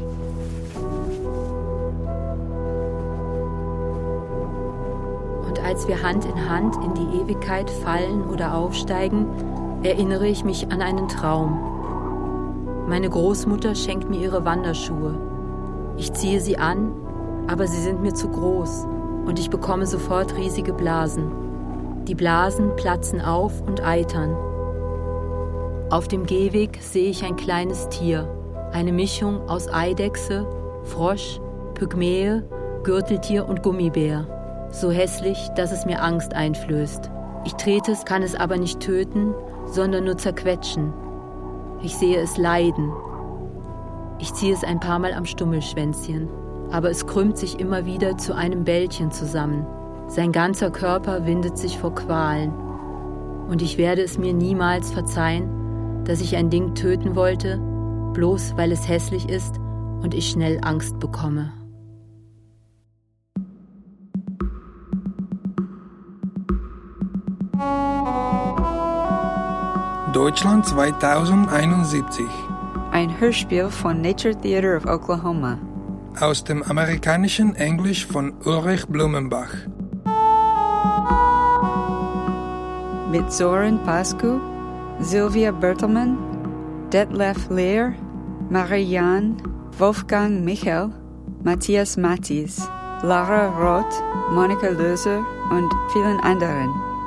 Und als wir Hand in Hand in die Ewigkeit fallen oder aufsteigen, erinnere ich mich an einen Traum. Meine Großmutter schenkt mir ihre Wanderschuhe. Ich ziehe sie an, aber sie sind mir zu groß und ich bekomme sofort riesige Blasen. Die Blasen platzen auf und eitern. Auf dem Gehweg sehe ich ein kleines Tier, eine Mischung aus Eidechse, Frosch, Pygmäe, Gürteltier und Gummibär. So hässlich, dass es mir Angst einflößt. Ich trete es, kann es aber nicht töten, sondern nur zerquetschen. Ich sehe es leiden. Ich ziehe es ein paar Mal am Stummelschwänzchen, aber es krümmt sich immer wieder zu einem Bällchen zusammen. Sein ganzer Körper windet sich vor Qualen. Und ich werde es mir niemals verzeihen, dass ich ein Ding töten wollte, bloß weil es hässlich ist und ich schnell Angst bekomme. Deutschland zweitausendeinundsiebzig. Ein Hörspiel von Nature Theater of Oklahoma. Aus dem amerikanischen Englisch von Ulrich Blumenbach. Mit Soren Pascu, Sylvia Bertelmann, Detlef Lehr, Marianne, Wolfgang Michel, Matthias Mattis, Lara Roth, Monika Löser und vielen anderen.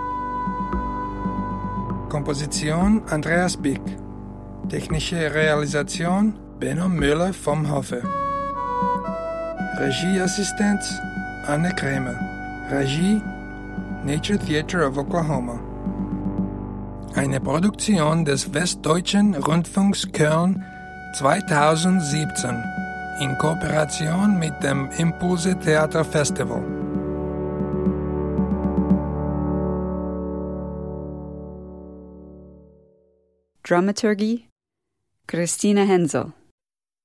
Komposition Andreas Bick. Technische Realisation Benno Müller vom Hofe. Regieassistenz Anne Krämer. Regie Nature Theater of Oklahoma. Eine Produktion des Westdeutschen Rundfunks Köln zweitausendsiebzehn in Kooperation mit dem Impulse Theater Festival. Dramaturgie Christine Hensel.